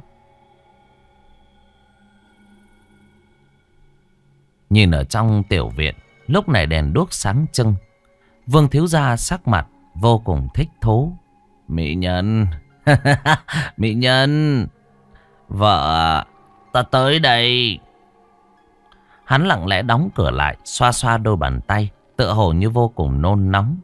Nhìn ở trong tiểu viện, lúc này đèn đuốc sáng trưng. Vương thiếu gia sắc mặt vô cùng thích thú. Mỹ nhân, mỹ nhân, vợ ta tới đây. Hắn lặng lẽ đóng cửa lại, xoa xoa đôi bàn tay, tựa hồ như vô cùng nôn nóng.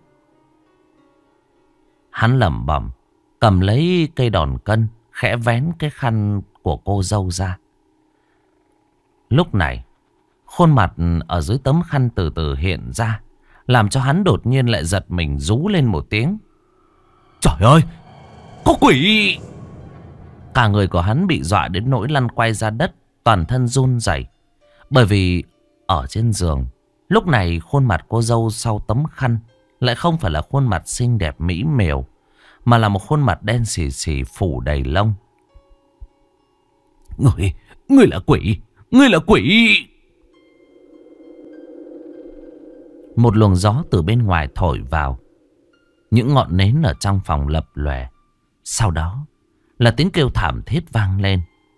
Hắn lẩm bẩm, cầm lấy cây đòn cân, khẽ vén cái khăn của cô dâu ra. Lúc này, khuôn mặt ở dưới tấm khăn từ từ hiện ra, làm cho hắn đột nhiên lại giật mình rú lên một tiếng. Trời ơi, có quỷ! Cả người của hắn bị dọa đến nỗi lăn quay ra đất, toàn thân run rẩy. Bởi vì ở trên giường, lúc này khuôn mặt cô dâu sau tấm khăn lại không phải là khuôn mặt xinh đẹp mỹ miều, mà là một khuôn mặt đen xì xì phủ đầy lông. Ngươi là quỷ! Ngươi là quỷ! Một luồng gió từ bên ngoài thổi vào. Những ngọn nến ở trong phòng lập lòe. Sau đó là tiếng kêu thảm thiết vang lên.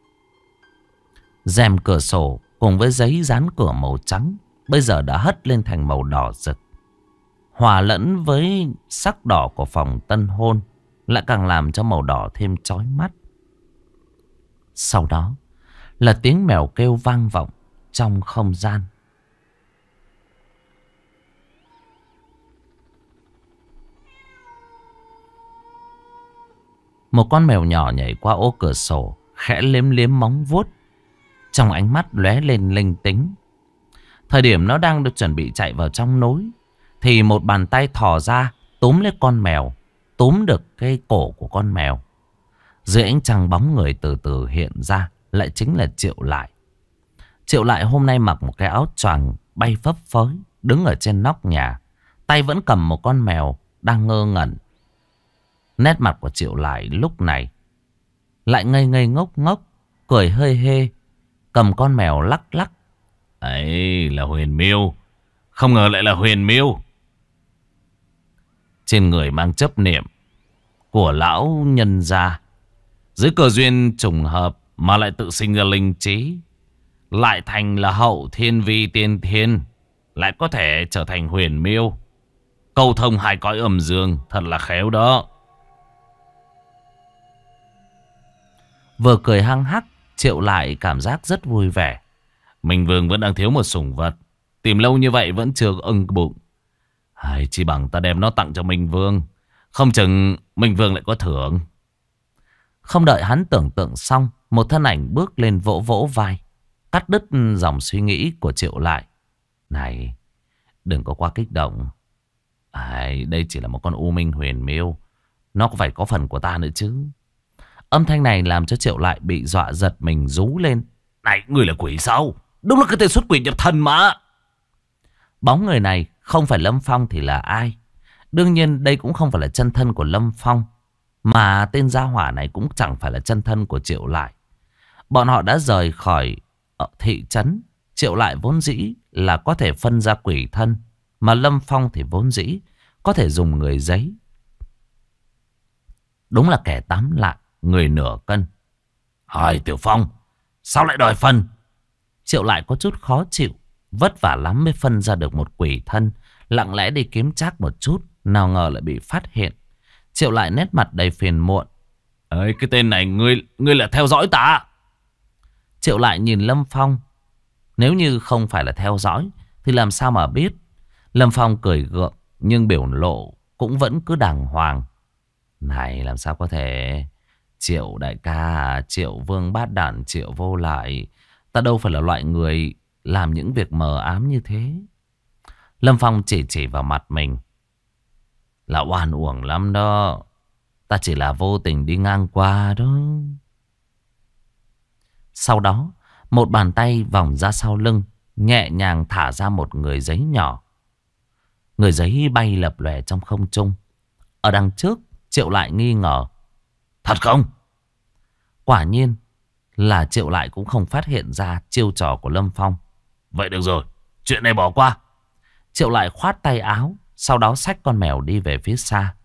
Rèm cửa sổ cùng với giấy dán cửa màu trắng bây giờ đã hất lên thành màu đỏ rực, hòa lẫn với sắc đỏ của phòng tân hôn, lại càng làm cho màu đỏ thêm chói mắt. Sau đó là tiếng mèo kêu vang vọng trong không gian. Một con mèo nhỏ nhảy qua ô cửa sổ, khẽ liếm liếm móng vuốt, trong ánh mắt lóe lên linh tính. Thời điểm nó đang được chuẩn bị chạy vào trong nối, thì một bàn tay thò ra túm lấy con mèo, túm được cái cổ của con mèo. Dưới ánh trăng bóng người từ từ hiện ra, lại chính là Triệu Lại. Triệu Lại hôm nay mặc một cái áo choàng bay phấp phới, đứng ở trên nóc nhà, tay vẫn cầm một con mèo đang ngơ ngẩn. Nét mặt của Triệu Lại lúc này lại ngây ngây ngốc ngốc, cười hơi hê, cầm con mèo lắc lắc. Ấy là Huyền Miêu. Không ngờ lại là Huyền Miêu. Trên người mang chấp niệm của lão nhân gia, dưới cơ duyên trùng hợp mà lại tự sinh ra linh trí, lại thành là hậu thiên vi tiên thiên, lại có thể trở thành Huyền Miêu, cầu thông hai cõi âm dương. Thật là khéo đó. vừa cười hăng hắc, Triệu Lại cảm giác rất vui vẻ. Minh Vương vẫn đang thiếu một sủng vật, tìm lâu như vậy vẫn chưa ưng bụng. Hay chỉ bằng ta đem nó tặng cho Minh Vương, không chừng Minh Vương lại có thưởng. Không đợi hắn tưởng tượng xong, một thân ảnh bước lên vỗ vỗ vai, cắt đứt dòng suy nghĩ của Triệu Lại. Này, đừng có quá kích động. Đây chỉ là một con U Minh Huyền Miêu, nó có phải có phần của ta nữa chứ. Âm thanh này làm cho Triệu Lại bị dọa giật mình rú lên. Này, người là quỷ sao? Đúng là cái tên xuất quỷ nhập thần mà. Bóng người này không phải Lâm Phong thì là ai? Đương nhiên đây cũng không phải là chân thân của Lâm Phong, mà tên gia hỏa này cũng chẳng phải là chân thân của Triệu Lại. Bọn họ đã rời khỏi thị trấn. Triệu Lại vốn dĩ là có thể phân ra quỷ thân, mà Lâm Phong thì vốn dĩ có thể dùng người giấy. Đúng là kẻ tám lạng, người nửa cân. Hỏi Tiểu Phong, sao lại đòi phân? Triệu Lại có chút khó chịu. Vất vả lắm mới phân ra được một quỷ thân, lặng lẽ đi kiếm trác một chút, nào ngờ lại bị phát hiện. Triệu Lại nét mặt đầy phiền muộn. Cái tên này ngươi là theo dõi ta? Triệu Lại nhìn Lâm Phong. Nếu như không phải là theo dõi thì làm sao mà biết. Lâm Phong cười gượng, nhưng biểu lộ cũng vẫn cứ đàng hoàng. Này, làm sao có thể? Triệu đại ca, Triệu Vương Bát Đản, Triệu Vô Lại, ta đâu phải là loại người làm những việc mờ ám như thế. Lâm Phong chỉ vào mặt mình. Là oan uổng lắm đó. Ta chỉ là vô tình đi ngang qua đó. Sau đó, một bàn tay vòng ra sau lưng, nhẹ nhàng thả ra một người giấy nhỏ. Người giấy bay lập lòe trong không trung. Ở đằng trước, Triệu Lại nghi ngờ. Thật không? Quả nhiên là Triệu Lại cũng không phát hiện ra chiêu trò của Lâm Phong. Vậy được rồi, chuyện này bỏ qua. Triệu Lại khoát tay áo, sau đó xách con mèo đi về phía xa.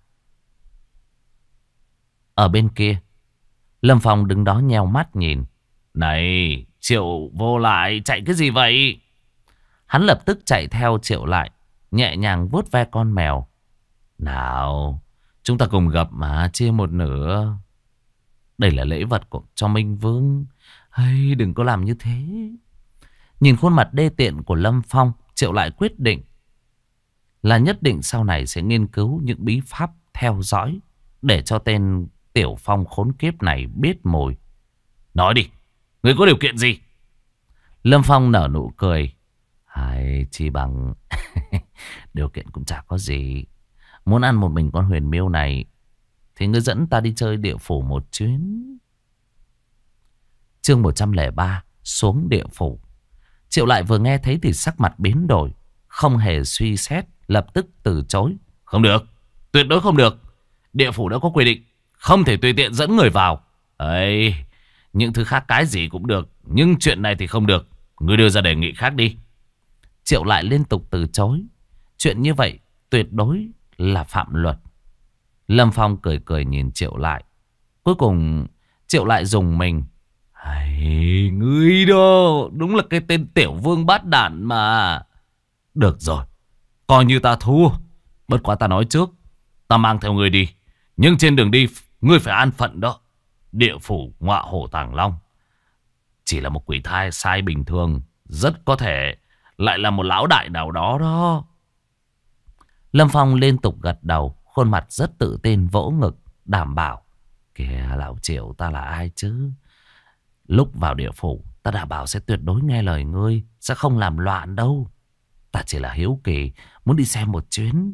Ở bên kia, Lâm Phong đứng đó nheo mắt nhìn. Này, Triệu Vô Lại, chạy cái gì vậy? Hắn lập tức chạy theo Triệu Lại, nhẹ nhàng vuốt ve con mèo. Nào, chúng ta cùng gặp mà, chia một nửa. Đây là lễ vật cho Minh Vương. Hay đừng có làm như thế. Nhìn khuôn mặt đê tiện của Lâm Phong, Triệu Lại quyết định là nhất định sau này sẽ nghiên cứu những bí pháp theo dõi, để cho tên Tiểu Phong khốn kiếp này biết mùi. Nói đi, ngươi có điều kiện gì? Lâm Phong nở nụ cười. Hay chỉ bằng điều kiện cũng chả có gì. Muốn ăn một mình con Huyền Miêu này thì ngươi dẫn ta đi chơi địa phủ một chuyến. Chương 103, xuống địa phủ. Triệu Lại vừa nghe thấy thì sắc mặt biến đổi, không hề suy xét, lập tức từ chối. Không được, tuyệt đối không được. Địa phủ đã có quy định, không thể tùy tiện dẫn người vào. Ấy, những thứ khác cái gì cũng được, nhưng chuyện này thì không được. Ngươi đưa ra đề nghị khác đi. Triệu Lại liên tục từ chối. Chuyện như vậy tuyệt đối là phạm luật. Lâm Phong cười cười nhìn Triệu Lại. Cuối cùng Triệu Lại dùng mình. Hay, ngươi đó, đúng là cái tên tiểu vương bát đản mà. Được rồi, coi như ta thua. Bất quá ta nói trước, ta mang theo ngươi đi, nhưng trên đường đi ngươi phải an phận đó. Địa phủ ngọa hổ tàng long chỉ là một quỷ thai sai bình thường, rất có thể lại là một lão đại nào đó đó. Lâm Phong liên tục gật đầu, khuôn mặt rất tự tin, vỗ ngực đảm bảo. Kìa lão Triệu, ta là ai chứ? Lúc vào địa phủ, ta đảm bảo sẽ tuyệt đối nghe lời ngươi, sẽ không làm loạn đâu. Ta chỉ là hiếu kỳ, muốn đi xem một chuyến.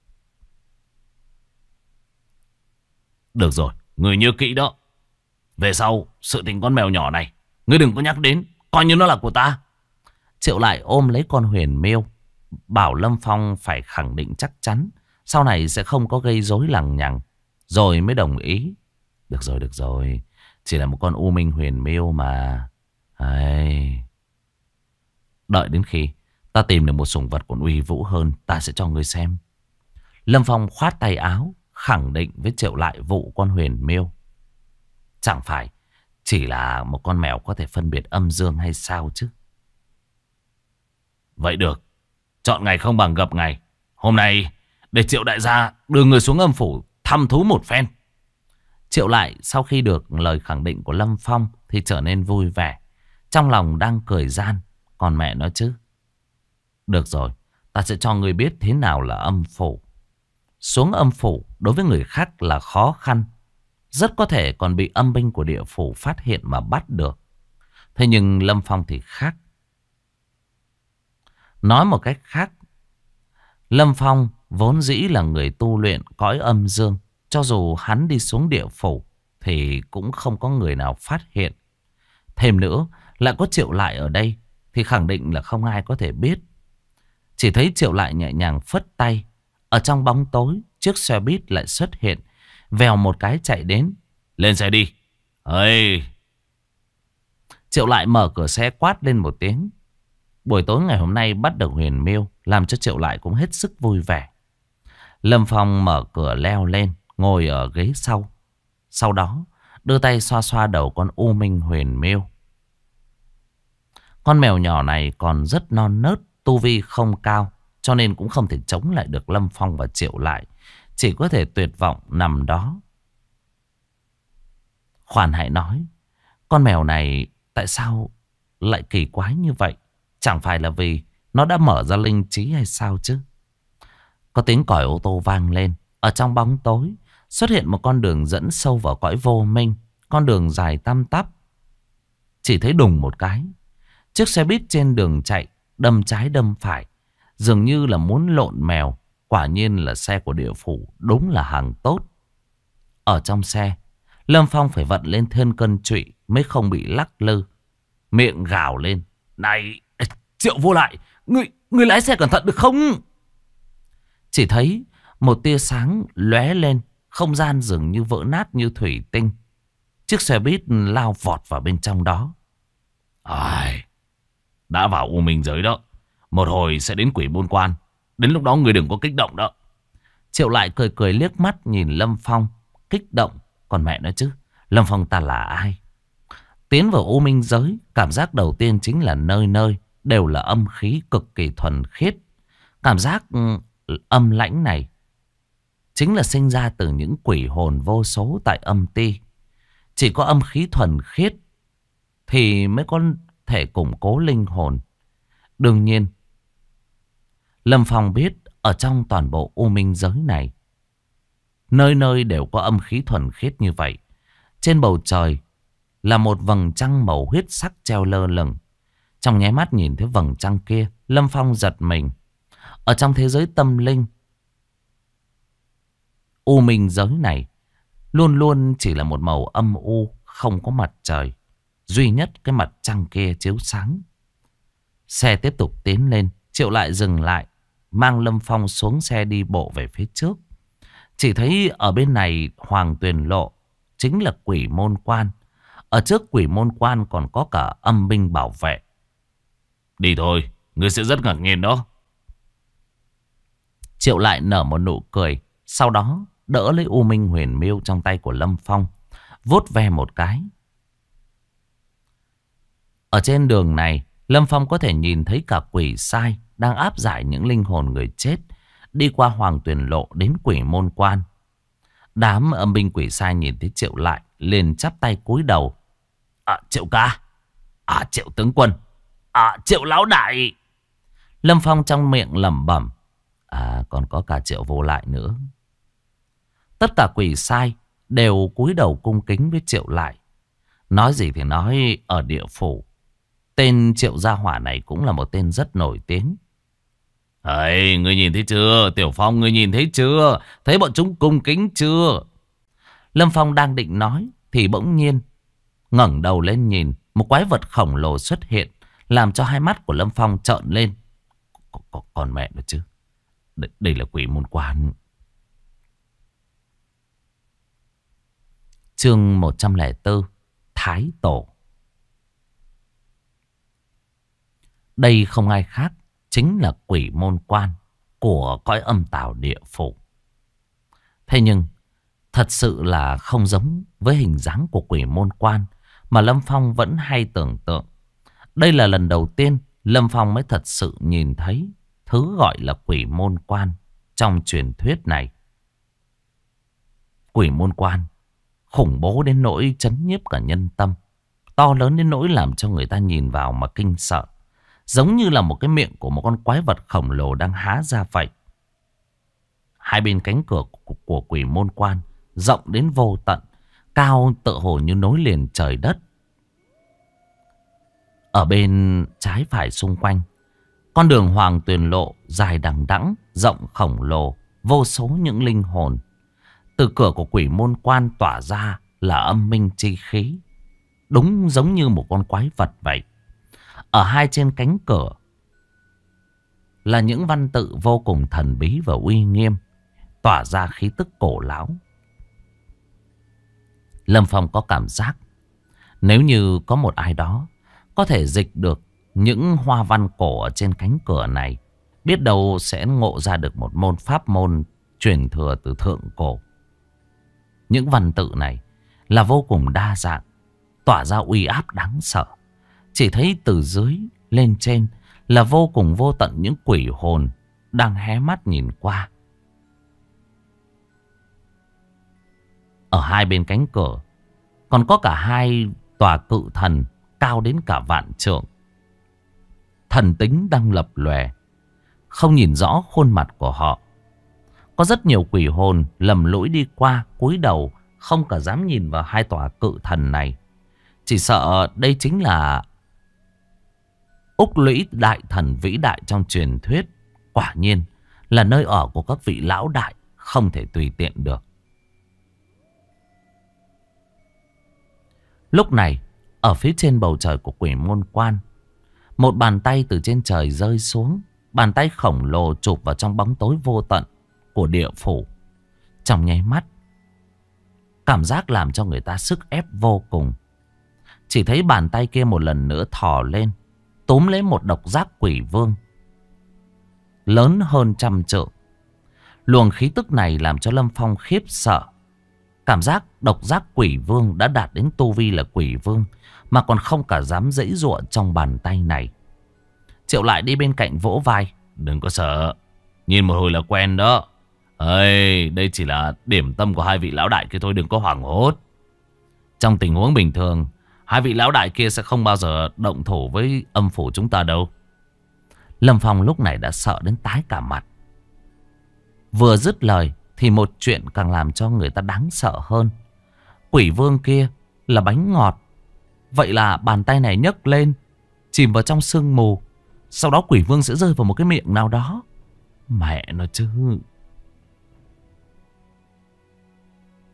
Được rồi, ngươi nhớ kỹ đó. Về sau, sự tình con mèo nhỏ này, ngươi đừng có nhắc đến, coi như nó là của ta. Triệu Lại ôm lấy con huyền miêu, bảo Lâm Phong phải khẳng định chắc chắn sau này sẽ không có gây rối lằng nhằng, rồi mới đồng ý. Được rồi, chỉ là một con u minh huyền miêu mà. Ai... Đợi đến khi ta tìm được một sủng vật còn uy vũ hơn, ta sẽ cho ngươi xem. Lâm Phong khoát tay áo, khẳng định với Triệu Lại vụ con huyền miêu. Chẳng phải chỉ là một con mèo có thể phân biệt âm dương hay sao chứ? Vậy được, chọn ngày không bằng gặp ngày. Hôm nay để Triệu đại gia đưa người xuống âm phủ thăm thú một phen. Triệu Lại sau khi được lời khẳng định của Lâm Phong thì trở nên vui vẻ. Trong lòng đang cười gian. Còn mẹ nó chứ. Được rồi, ta sẽ cho ngươi biết thế nào là âm phủ. Xuống âm phủ đối với người khác là khó khăn. Rất có thể còn bị âm binh của địa phủ phát hiện mà bắt được. Thế nhưng Lâm Phong thì khác. Nói một cách khác, Lâm Phong vốn dĩ là người tu luyện cõi âm dương. Cho dù hắn đi xuống địa phủ thì cũng không có người nào phát hiện. Thêm nữa, lại có Triệu Lại ở đây thì khẳng định là không ai có thể biết. Chỉ thấy Triệu Lại nhẹ nhàng phất tay. Ở trong bóng tối, chiếc xe buýt lại xuất hiện. Vèo một cái chạy đến. Lên xe đi. Ê! Triệu Lại mở cửa xe quát lên một tiếng. Buổi tối ngày hôm nay bắt được huyền miêu, làm cho Triệu Lại cũng hết sức vui vẻ. Lâm Phong mở cửa leo lên, ngồi ở ghế sau. Sau đó đưa tay xoa xoa đầu con u minh huyền miêu. Con mèo nhỏ này còn rất non nớt, tu vi không cao, cho nên cũng không thể chống lại được Lâm Phong và Triệu Lại. Chỉ có thể tuyệt vọng nằm đó. Khoan hãy nói, con mèo này tại sao lại kỳ quái như vậy? Chẳng phải là vì nó đã mở ra linh trí hay sao chứ? Có tiếng còi ô tô vang lên. Ở trong bóng tối xuất hiện một con đường dẫn sâu vào cõi vô minh. Con đường dài tăm tắp. Chỉ thấy đùng một cái, chiếc xe buýt trên đường chạy đâm trái đâm phải, dường như là muốn lộn mèo. Quả nhiên là xe của địa phủ, đúng là hàng tốt. Ở trong xe, Lâm Phong phải vận lên thêm cân trụy mới không bị lắc lư. Miệng gào lên. Này, Triệu Vô Lại, ngươi lái xe cẩn thận được không? Chỉ thấy một tia sáng lóe lên, không gian dường như vỡ nát như thủy tinh. Chiếc xe buýt lao vọt vào bên trong đó. Ai, đã vào u minh giới đó, một hồi sẽ đến quỷ môn quan. Đến lúc đó ngươi đừng có kích động đó. Triệu Lại cười cười liếc mắt nhìn Lâm Phong. Kích động? Còn mẹ nói chứ, Lâm Phong ta là ai? Tiến vào u minh giới, cảm giác đầu tiên chính là nơi nơi đều là âm khí cực kỳ thuần khiết. Cảm giác âm lãnh này chính là sinh ra từ những quỷ hồn vô số tại âm ti. Chỉ có âm khí thuần khiết thì mới có thể củng cố linh hồn. Đương nhiên, Lâm Phong biết ở trong toàn bộ u minh giới này, nơi nơi đều có âm khí thuần khiết như vậy. Trên bầu trời là một vầng trăng màu huyết sắc treo lơ lửng. Trong nháy mắt nhìn thấy vầng trăng kia, Lâm Phong giật mình. Ở trong thế giới tâm linh, u minh giới này luôn luôn chỉ là một màu âm u, không có mặt trời. Duy nhất cái mặt trăng kia chiếu sáng. Xe tiếp tục tiến lên. Triệu lại dừng lại, mang Lâm Phong xuống xe đi bộ về phía trước. Chỉ thấy ở bên này Hoàng Tuyền Lộ chính là Quỷ Môn Quan. Ở trước Quỷ Môn Quan còn có cả âm binh bảo vệ. Đi thôi, ngươi sẽ rất ngạc nhiên đó. Triệu lại nở một nụ cười. Sau đó đỡ lấy U Minh Huyền Miêu trong tay của Lâm Phong, vuốt ve một cái. Ở trên đường này, Lâm Phong có thể nhìn thấy cả quỷ sai đang áp giải những linh hồn người chết đi qua Hoàng Tuyền Lộ đến Quỷ Môn Quan. Đám âm binh quỷ sai nhìn thấy Triệu lại liền chắp tay cúi đầu. Triệu ca, Triệu tướng quân, Triệu lão đại. Lâm Phong trong miệng lẩm bẩm. Còn có cả Triệu Vô Lại nữa. Tất cả quỷ sai đều cúi đầu cung kính với Triệu lại. Nói gì thì nói, ở địa phủ, tên Triệu Gia Hỏa này cũng là một tên rất nổi tiếng. Ngươi nhìn thấy chưa? Tiểu Phong, ngươi nhìn thấy chưa? Thấy bọn chúng cung kính chưa? Lâm Phong đang định nói thì bỗng nhiên ngẩng đầu lên nhìn, một quái vật khổng lồ xuất hiện, làm cho hai mắt của Lâm Phong trợn lên. Còn mẹ nữa chứ. Đây là Quỷ Môn Quan. Chương 104, Thái Tổ. Đây không ai khác, chính là Quỷ Môn Quan của cõi âm tào địa phủ. Thế nhưng thật sự là không giống với hình dáng của Quỷ Môn Quan mà Lâm Phong vẫn hay tưởng tượng. Đây là lần đầu tiên Lâm Phong mới thật sự nhìn thấy thứ gọi là Quỷ Môn Quan trong truyền thuyết này. Quỷ Môn Quan khủng bố đến nỗi chấn nhiếp cả nhân tâm, to lớn đến nỗi làm cho người ta nhìn vào mà kinh sợ, giống như là một cái miệng của một con quái vật khổng lồ đang há ra vậy. Hai bên cánh cửa của Quỷ Môn Quan rộng đến vô tận, cao tựa hồ như nối liền trời đất. Ở bên trái phải xung quanh, con đường Hoàng Tuyền Lộ dài đằng đẵng, rộng khổng lồ, vô số những linh hồn. Từ cửa của Quỷ Môn Quan tỏa ra là âm minh chi khí, đúng giống như một con quái vật vậy. Ở hai trên cánh cửa là những văn tự vô cùng thần bí và uy nghiêm, tỏa ra khí tức cổ lão. Lâm Phong có cảm giác nếu như có một ai đó có thể dịch được những hoa văn cổ ở trên cánh cửa này, biết đâu sẽ ngộ ra được một môn pháp môn truyền thừa từ thượng cổ. Những văn tự này là vô cùng đa dạng, tỏa ra uy áp đáng sợ. Chỉ thấy từ dưới lên trên là vô cùng vô tận những quỷ hồn đang hé mắt nhìn qua. Ở hai bên cánh cửa còn có cả hai tòa cự thần cao đến cả vạn trượng. Thần tính đang lập lòe, không nhìn rõ khuôn mặt của họ. Có rất nhiều quỷ hồn lầm lũi đi qua, cúi đầu, không cả dám nhìn vào hai tòa cự thần này. Chỉ sợ đây chính là Úc Lũy đại thần vĩ đại trong truyền thuyết. Quả nhiên là nơi ở của các vị lão đại, không thể tùy tiện được. Lúc này, ở phía trên bầu trời của Quỷ Môn Quan, một bàn tay từ trên trời rơi xuống. Bàn tay khổng lồ chụp vào trong bóng tối vô tận của địa phủ. Trong nháy mắt, cảm giác làm cho người ta sức ép vô cùng. Chỉ thấy bàn tay kia một lần nữa thò lên, túm lấy một độc giác quỷ vương lớn hơn 100 trượng. Luồng khí tức này làm cho Lâm Phong khiếp sợ. Cảm giác độc giác quỷ vương đã đạt đến tu vi là quỷ vương mà còn không cả dám giãy giụa trong bàn tay này. Triệu lại đi bên cạnh vỗ vai. Đừng có sợ, nhìn một hồi là quen đó. Đây chỉ là điểm tâm của hai vị lão đại kia thôi, đừng có hoảng hốt. Trong tình huống bình thường, hai vị lão đại kia sẽ không bao giờ động thủ với âm phủ chúng ta đâu. Lâm Phong lúc này đã sợ đến tái cả mặt. Vừa dứt lời thì một chuyện càng làm cho người ta đáng sợ hơn. Quỷ vương kia là bánh ngọt. Vậy là bàn tay này nhấc lên, chìm vào trong sương mù. Sau đó quỷ vương sẽ rơi vào một cái miệng nào đó. Mẹ nó chứ.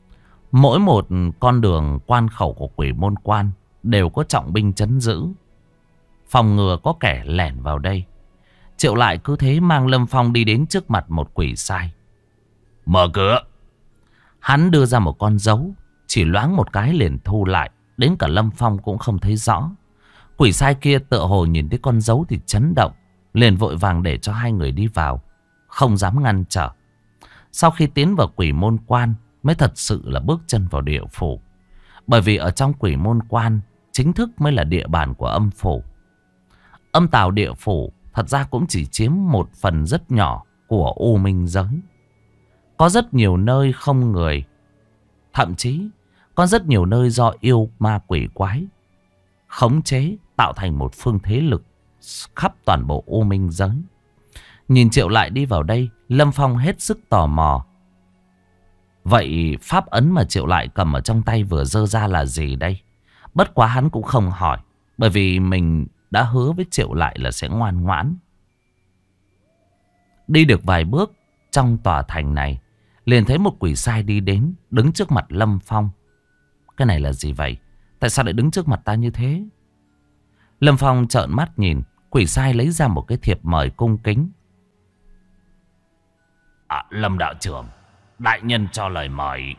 Mỗi một con đường quan khẩu của Quỷ Môn Quan đều có trọng binh trấn giữ, phòng ngừa có kẻ lẻn vào đây. Triệu Lại cứ thế mang Lâm Phong đi đến trước mặt một quỷ sai. Mở cửa. Hắn đưa ra một con dấu, chỉ loáng một cái liền thu lại. Đến cả Lâm Phong cũng không thấy rõ. Quỷ sai kia tựa hồ nhìn thấy con dấu thì chấn động, liền vội vàng để cho hai người đi vào, không dám ngăn trở. Sau khi tiến vào Quỷ Môn Quan mới thật sự là bước chân vào địa phủ. Bởi vì ở trong Quỷ Môn Quan chính thức mới là địa bàn của âm phủ. Âm tào địa phủ thật ra cũng chỉ chiếm một phần rất nhỏ của U Minh giới. Có rất nhiều nơi không người, thậm chí có rất nhiều nơi do yêu ma quỷ quái khống chế, tạo thành một phương thế lực khắp toàn bộ U Minh giới. Nhìn Triệu Lại đi vào đây, Lâm Phong hết sức tò mò. Vậy pháp ấn mà Triệu Lại cầm ở trong tay vừa giơ ra là gì đây? Bất quá hắn cũng không hỏi, bởi vì mình đã hứa với Triệu Lại là sẽ ngoan ngoãn. Đi được vài bước trong tòa thành này, liền thấy một quỷ sai đi đến, đứng trước mặt Lâm Phong. Cái này là gì vậy? Tại sao lại đứng trước mặt ta như thế? Lâm Phong trợn mắt nhìn, quỷ sai lấy ra một cái thiệp mời cung kính. Lâm đạo trưởng, đại nhân cho lời mời.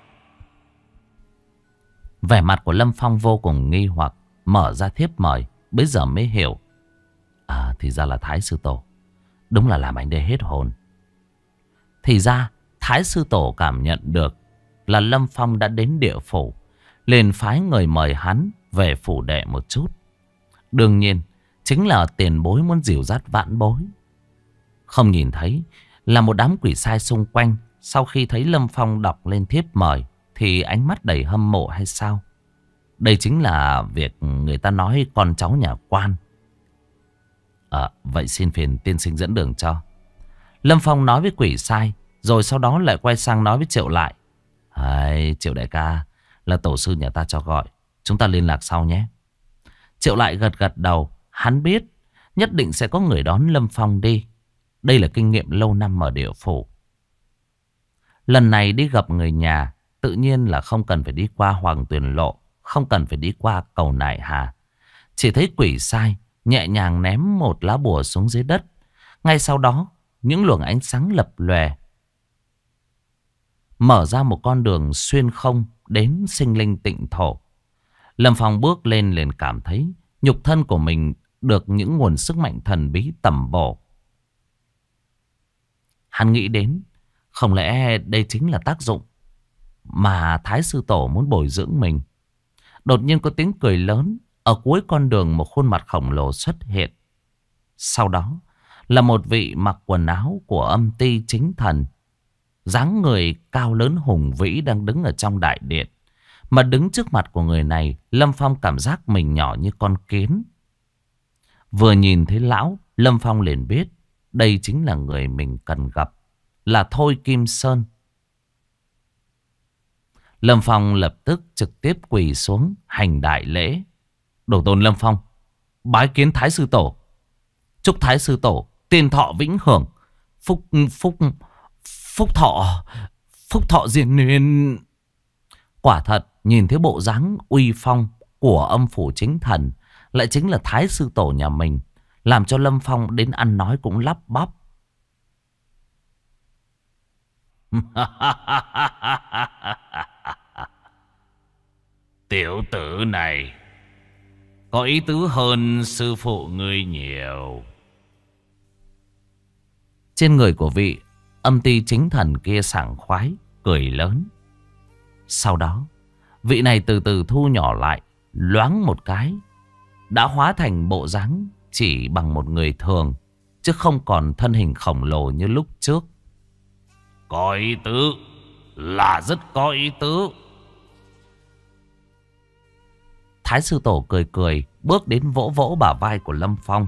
Vẻ mặt của Lâm Phong vô cùng nghi hoặc, mở ra thiếp mời, bây giờ mới hiểu. Thì ra là Thái Sư Tổ. Đúng là làm anh đây hết hồn. Thì ra Thái Sư Tổ cảm nhận được là Lâm Phong đã đến địa phủ, liền phái người mời hắn về phủ đệ một chút. Đương nhiên chính là tiền bối muốn dìu dắt vãn bối. Không nhìn thấy là một đám quỷ sai xung quanh, sau khi thấy Lâm Phong đọc lên thiếp mời thì ánh mắt đầy hâm mộ hay sao? Đây chính là việc người ta nói con cháu nhà quan. Vậy xin phiền tiên sinh dẫn đường cho. Lâm Phong nói với quỷ sai, rồi sau đó lại quay sang nói với Triệu Lại. Triệu đại ca, là tổ sư nhà ta cho gọi, chúng ta liên lạc sau nhé. Triệu Lại gật gật đầu, hắn biết nhất định sẽ có người đón Lâm Phong đi. Đây là kinh nghiệm lâu năm ở địa phủ. Lần này đi gặp người nhà, tự nhiên là không cần phải đi qua Hoàng Tuyền Lộ, không cần phải đi qua cầu Nại Hà. Chỉ thấy quỷ sai nhẹ nhàng ném một lá bùa xuống dưới đất. Ngay sau đó, những luồng ánh sáng lập lòe, mở ra một con đường xuyên không đến sinh linh tịnh thổ. Lâm Phong bước lên liền cảm thấy nhục thân của mình được những nguồn sức mạnh thần bí tẩm bổ. Hắn nghĩ đến, không lẽ đây chính là tác dụng mà Thái Sư Tổ muốn bồi dưỡng mình. Đột nhiên có tiếng cười lớn. Ở cuối con đường một khuôn mặt khổng lồ xuất hiện. Sau đó là một vị mặc quần áo của âm ty chính thần. Dáng người cao lớn hùng vĩ đang đứng ở trong đại điện. Mà đứng trước mặt của người này, Lâm Phong cảm giác mình nhỏ như con kiến. Vừa nhìn thấy lão, Lâm Phong liền biết đây chính là người mình cần gặp, là Thôi Kim Sơn. Lâm Phong lập tức trực tiếp quỳ xuống hành đại lễ. Đồ tôn Lâm Phong bái kiến Thái Sư Tổ. Chúc Thái Sư Tổ tiên thọ vĩnh hưởng, phúc thọ diên nguyên. Quả thật, nhìn thấy bộ dáng uy phong của âm phủ chính thần, lại chính là Thái Sư Tổ nhà mình, làm cho Lâm Phong đến ăn nói cũng lắp bắp. Tiểu tử này có ý tứ hơn sư phụ ngươi nhiều. Trên người của vị âm ty chính thần kia sảng khoái, cười lớn. Sau đó, vị này từ từ thu nhỏ lại, loáng một cái, đã hóa thành bộ dáng chỉ bằng một người thường, chứ không còn thân hình khổng lồ như lúc trước. Có ý tứ, là rất có ý tứ. Thái Sư Tổ cười cười, bước đến vỗ vỗ bả vai của Lâm Phong.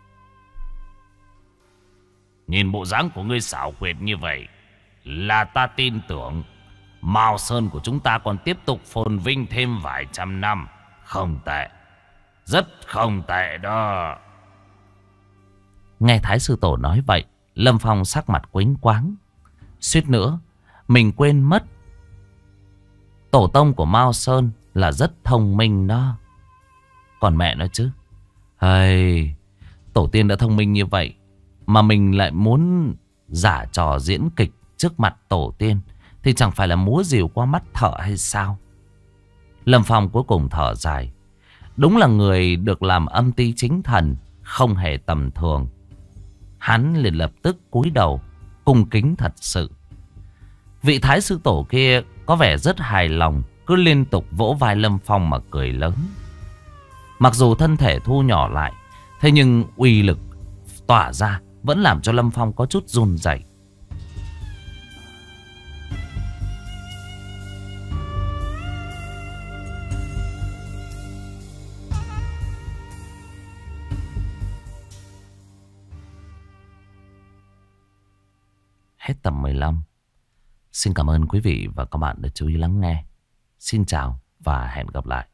Nhìn bộ dáng của ngươi xảo quyệt như vậy, là ta tin tưởng Mao Sơn của chúng ta còn tiếp tục phồn vinh thêm vài trăm năm. Không tệ, rất không tệ đó. Nghe Thái Sư Tổ nói vậy, Lâm Phong sắc mặt quếnh quáng. Suýt nữa mình quên mất Tổ tông của Mao Sơn là rất thông minh đó. Còn mẹ nó chứ. Hay, tổ tiên đã thông minh như vậy mà mình lại muốn giả trò diễn kịch trước mặt tổ tiên thì chẳng phải là múa rìu qua mắt thợ hay sao? Lâm Phong cuối cùng thở dài. Đúng là người được làm âm ty chính thần không hề tầm thường. Hắn liền lập tức cúi đầu cung kính thật sự. Vị thái sư tổ kia có vẻ rất hài lòng, cứ liên tục vỗ vai Lâm Phong mà cười lớn. Mặc dù thân thể thu nhỏ lại, thế nhưng uy lực tỏa ra vẫn làm cho Lâm Phong có chút run rẩy. Hết tập 15. Xin cảm ơn quý vị và các bạn đã chú ý lắng nghe. Xin chào và hẹn gặp lại.